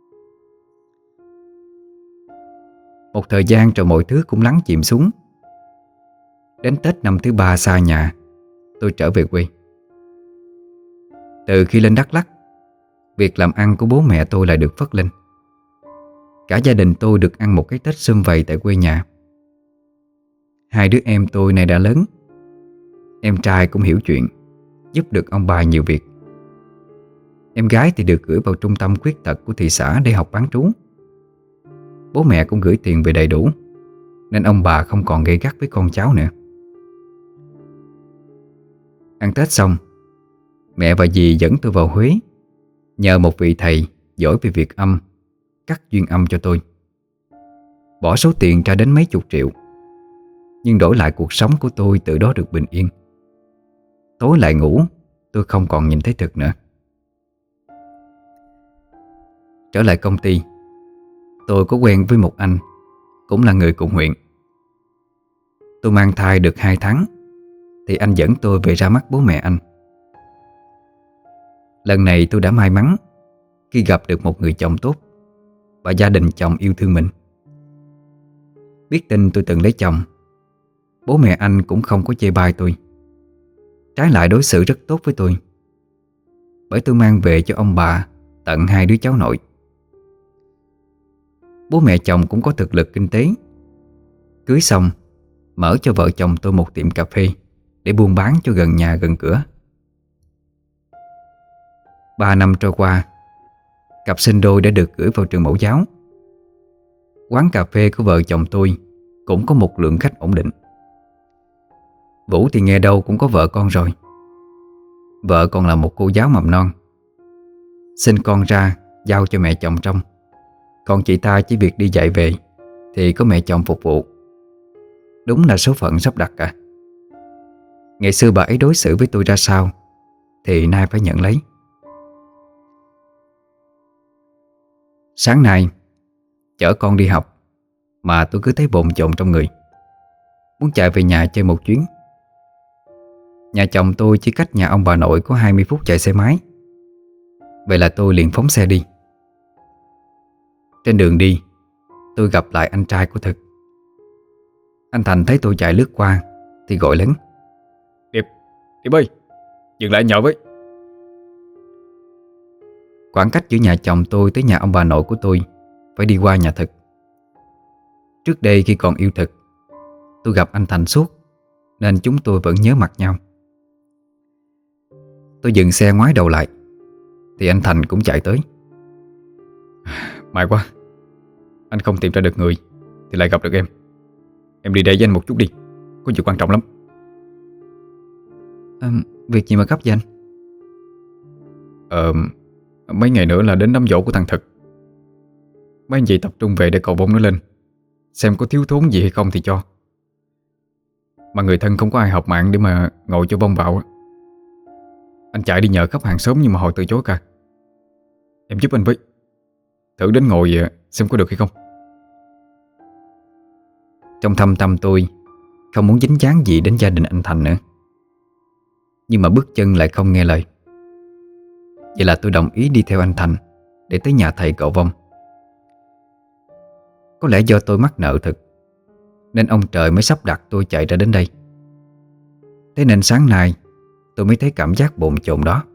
Một thời gian rồi mọi thứ cũng lắng chìm xuống. Đến Tết năm thứ ba xa nhà, tôi trở về quê. Từ khi lên Đắk Lắk, việc làm ăn của bố mẹ tôi lại được phất lên. Cả gia đình tôi được ăn một cái Tết sum vầy tại quê nhà. Hai đứa em tôi này đã lớn. Em trai cũng hiểu chuyện, giúp được ông bà nhiều việc. Em gái thì được gửi vào trung tâm khuyết tật của thị xã để học bán trú. Bố mẹ cũng gửi tiền về đầy đủ, nên ông bà không còn gay gắt với con cháu nữa. Ăn Tết xong, mẹ và dì dẫn tôi vào Huế, nhờ một vị thầy giỏi về việc âm cắt duyên âm cho tôi. Bỏ số tiền ra đến mấy chục triệu, nhưng đổi lại cuộc sống của tôi từ đó được bình yên. Tối lại ngủ, tôi không còn nhìn thấy Thực nữa. Trở lại công ty, tôi có quen với một anh, cũng là người cùng huyện. Tôi mang thai được hai tháng thì anh dẫn tôi về ra mắt bố mẹ anh. Lần này tôi đã may mắn khi gặp được một người chồng tốt và gia đình chồng yêu thương mình. Biết tin tôi từng lấy chồng, bố mẹ anh cũng không có chê bai tôi, trái lại đối xử rất tốt với tôi, bởi tôi mang về cho ông bà tận hai đứa cháu nội. Bố mẹ chồng cũng có thực lực kinh tế, cưới xong mở cho vợ chồng tôi một tiệm cà phê để buôn bán cho gần nhà gần cửa. Ba năm trôi qua, cặp sinh đôi đã được gửi vào trường mẫu giáo. Quán cà phê của vợ chồng tôi cũng có một lượng khách ổn định. Vũ thì nghe đâu cũng có vợ con rồi. Vợ còn là một cô giáo mầm non. Sinh con ra giao cho mẹ chồng trông, còn chị ta chỉ việc đi dạy về thì có mẹ chồng phục vụ. Đúng là số phận sắp đặt cả. Ngày xưa bà ấy đối xử với tôi ra sao thì nay phải nhận lấy. Sáng nay chở con đi học mà tôi cứ thấy bồn chồn trong người, muốn chạy về nhà chơi một chuyến. Nhà chồng tôi chỉ cách nhà ông bà nội có hai mươi phút chạy xe máy. Vậy là tôi liền phóng xe đi. Trên đường đi, tôi gặp lại anh trai của Thực. Anh Thành thấy tôi chạy lướt qua thì gọi lớn: Điệp, Điệp ơi, dừng lại nhậu với. Khoảng cách giữa nhà chồng tôi tới nhà ông bà nội của tôi phải đi qua nhà Thực. Trước đây khi còn yêu Thực, tôi gặp anh Thành suốt, nên chúng tôi vẫn nhớ mặt nhau. Tôi dừng xe ngoái đầu lại thì anh Thành cũng chạy tới. May quá, anh không tìm ra được người thì lại gặp được em. Em đi đây với anh một chút đi, có chuyện quan trọng lắm. à, Việc gì mà gấp vậy anh? Ờ, mấy ngày nữa là đến đám giỗ của thằng Thực. Mấy anh chị tập trung về để cầu vông nó lên, xem có thiếu thốn gì hay không thì cho. Mà người thân không có ai học mạng để mà ngồi cho vong vào. Anh chạy đi nhờ khắp hàng xóm nhưng mà họ từ chối cả. Em giúp anh với, thử đến ngồi xem có được hay không. Trong thâm tâm tôi không muốn dính dáng gì đến gia đình anh Thành nữa, nhưng mà bước chân lại không nghe lời. Vậy là tôi đồng ý đi theo anh Thành để tới nhà thầy cậu vong. Có lẽ do tôi mắc nợ Thực nên ông trời mới sắp đặt tôi chạy ra đến đây. Thế nên sáng nay tôi mới thấy cảm giác bồn chồn đó.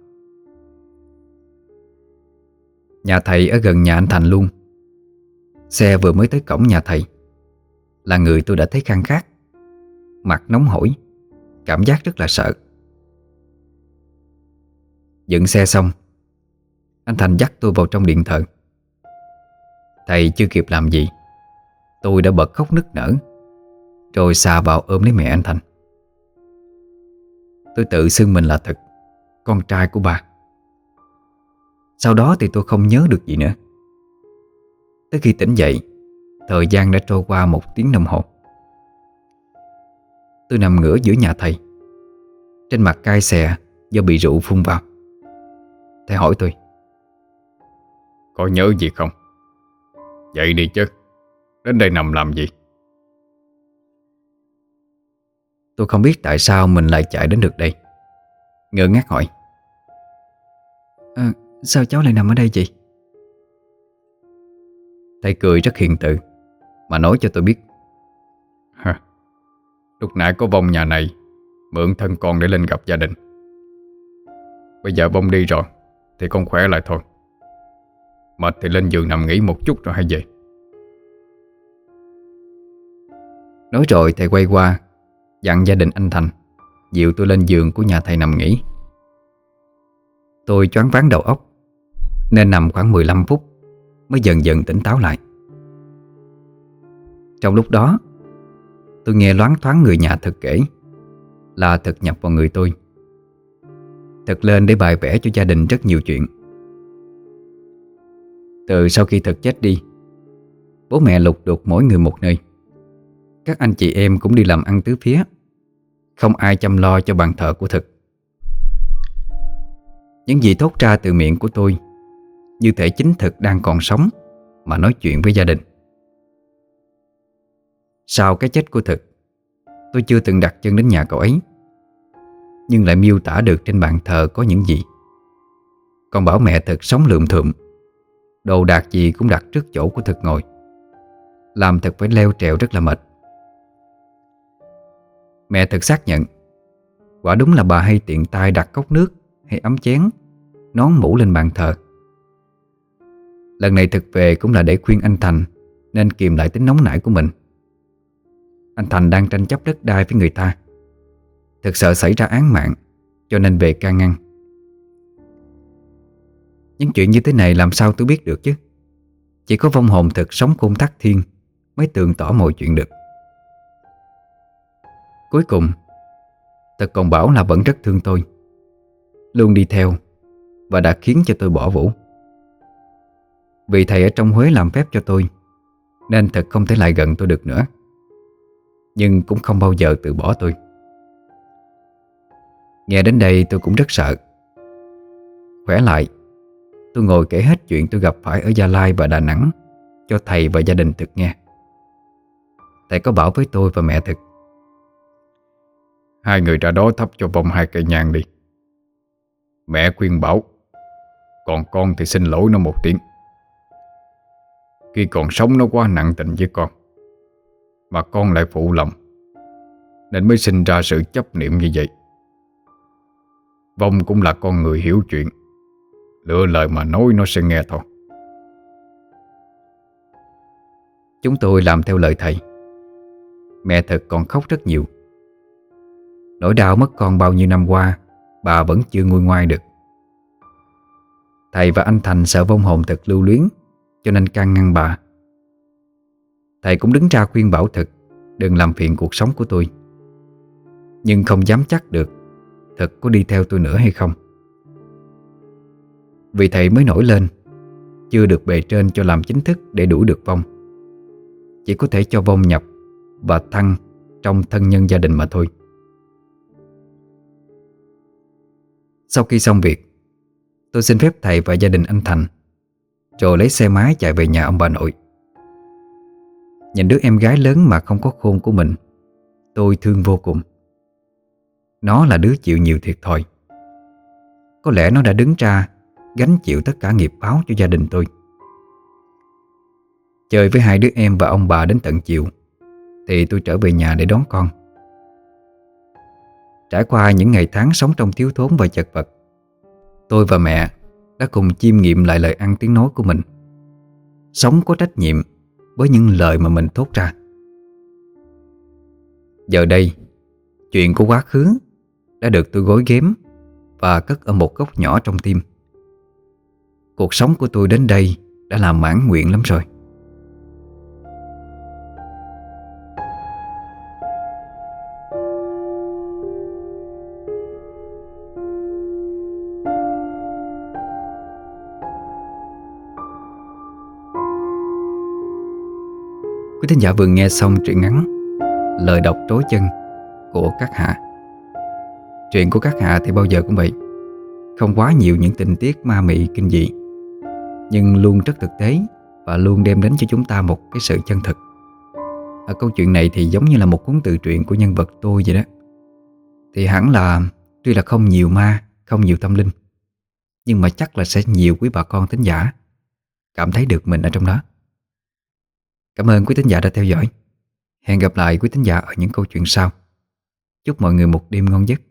Nhà thầy ở gần nhà anh Thành luôn. Xe vừa mới tới cổng nhà thầy là người tôi đã thấy khang khát, mặt nóng hổi, cảm giác rất là sợ. Dựng xe xong, anh Thành dắt tôi vào trong điện thờ. Thầy chưa kịp làm gì, tôi đã bật khóc nức nở, rồi xà vào ôm lấy mẹ anh Thành. Tôi tự xưng mình là Thực, con trai của bà. Sau đó thì tôi không nhớ được gì nữa. Tới khi tỉnh dậy, thời gian đã trôi qua một tiếng đồng hồ. Tôi nằm ngửa giữa nhà thầy, trên mặt cay xè do bị rượu phun vào. Thầy hỏi tôi: Có nhớ gì không? Dậy đi chứ, đến đây nằm làm gì? Tôi không biết tại sao mình lại chạy đến được đây, ngơ ngác hỏi: à, sao cháu lại nằm ở đây vậy? Thầy cười rất hiền từ mà nói cho tôi biết: Hả? Lúc nãy có vong nhà này mượn thân con để lên gặp gia đình. Bây giờ vong đi rồi thì con khỏe lại thôi. Mệt thì lên giường nằm nghỉ một chút rồi hãy về. Nói rồi thầy quay qua dặn gia đình anh Thành dìu tôi lên giường của nhà thầy nằm nghỉ. Tôi choáng váng đầu óc nên nằm khoảng mười lăm phút mới dần dần tỉnh táo lại. Trong lúc đó, tôi nghe loáng thoáng người nhà Thực kể là Thực nhập vào người tôi. Thực lên để bày vẽ cho gia đình rất nhiều chuyện. Từ sau khi Thực chết đi, bố mẹ lục đục mỗi người một nơi. Các anh chị em cũng đi làm ăn tứ phía, không ai chăm lo cho bàn thờ của Thực. Những gì thốt ra từ miệng của tôi như thể chính Thực đang còn sống mà nói chuyện với gia đình. Sau cái chết của Thực, tôi chưa từng đặt chân đến nhà cậu ấy, nhưng lại miêu tả được trên bàn thờ có những gì. Còn bảo mẹ Thực sống lượm thượm, đồ đạc gì cũng đặt trước chỗ của Thực ngồi, làm Thực phải leo trèo rất là mệt. Mẹ Thực xác nhận quả đúng là bà hay tiện tay đặt cốc nước hay ấm chén, nón mũ lên bàn thờ. Lần này Thực về cũng là để khuyên anh Thành nên kìm lại tính nóng nảy của mình. Anh Thành đang tranh chấp đất đai với người ta, Thực sợ xảy ra án mạng cho nên về can ngăn. Những chuyện như thế này làm sao tôi biết được chứ? Chỉ có vong hồn Thực sống khôn thác thiên mới tường tỏ mọi chuyện được. Cuối cùng, Thực còn bảo là vẫn rất thương tôi, luôn đi theo và đã khiến cho tôi bỏ Vũ. Vì thầy ở trong Huế làm phép cho tôi nên Thực không thể lại gần tôi được nữa, nhưng cũng không bao giờ từ bỏ tôi. Nghe đến đây tôi cũng rất sợ. Khỏe lại, tôi ngồi kể hết chuyện tôi gặp phải ở Gia Lai và Đà Nẵng cho thầy và gia đình Thực nghe. Thầy có bảo với tôi và mẹ Thực: hai người ra đó thắp cho vong hai cây nhang đi. Mẹ khuyên bảo, còn con thì xin lỗi nó một tiếng. Khi còn sống nó quá nặng tình với con, mà con lại phụ lòng, nên mới sinh ra sự chấp niệm như vậy. Vong cũng là con người hiểu chuyện, lựa lời mà nói nó sẽ nghe thôi. Chúng tôi làm theo lời thầy. Mẹ Thực còn khóc rất nhiều. Nỗi đau mất con bao nhiêu năm qua, bà vẫn chưa nguôi ngoai được. Thầy và anh Thành sợ vong hồn Thực lưu luyến cho nên can ngăn bà. Thầy cũng đứng ra khuyên bảo Thực đừng làm phiền cuộc sống của tôi, nhưng không dám chắc được Thực có đi theo tôi nữa hay không. Vì thầy mới nổi lên, chưa được bề trên cho làm chính thức để đuổi được vong, chỉ có thể cho vong nhập và thăng trong thân nhân gia đình mà thôi. Sau khi xong việc, tôi xin phép thầy và gia đình anh Thành, rồi lấy xe máy chạy về nhà ông bà nội. Nhìn đứa em gái lớn mà không có khôn của mình, tôi thương vô cùng. Nó là đứa chịu nhiều thiệt thòi. Có lẽ nó đã đứng ra gánh chịu tất cả nghiệp báo cho gia đình tôi. Chơi với hai đứa em và ông bà đến tận chiều thì tôi trở về nhà để đón con. Trải qua những ngày tháng sống trong thiếu thốn và chật vật, tôi và mẹ đã cùng chiêm nghiệm lại lời ăn tiếng nói của mình. Sống có trách nhiệm với những lời mà mình thốt ra. Giờ đây, chuyện của quá khứ đã được tôi gối ghém và cất ở một góc nhỏ trong tim. Cuộc sống của tôi đến đây đã làm mãn nguyện lắm rồi. Quý thính giả vừa nghe xong truyện ngắn Lời đọc trối chân của Cát Hạ. Truyện của Cát Hạ thì bao giờ cũng vậy, không quá nhiều những tình tiết ma mị kinh dị, nhưng luôn rất thực tế và luôn đem đến cho chúng ta một cái sự chân thực. Ở câu chuyện này thì giống như là một cuốn tự truyện của nhân vật tôi vậy đó. Thì hẳn là tuy là không nhiều ma, không nhiều tâm linh, nhưng mà chắc là sẽ nhiều quý bà con thính giả cảm thấy được mình ở trong đó. Cảm ơn quý thính giả đã theo dõi. Hẹn gặp lại quý thính giả ở những câu chuyện sau. Chúc mọi người một đêm ngon giấc.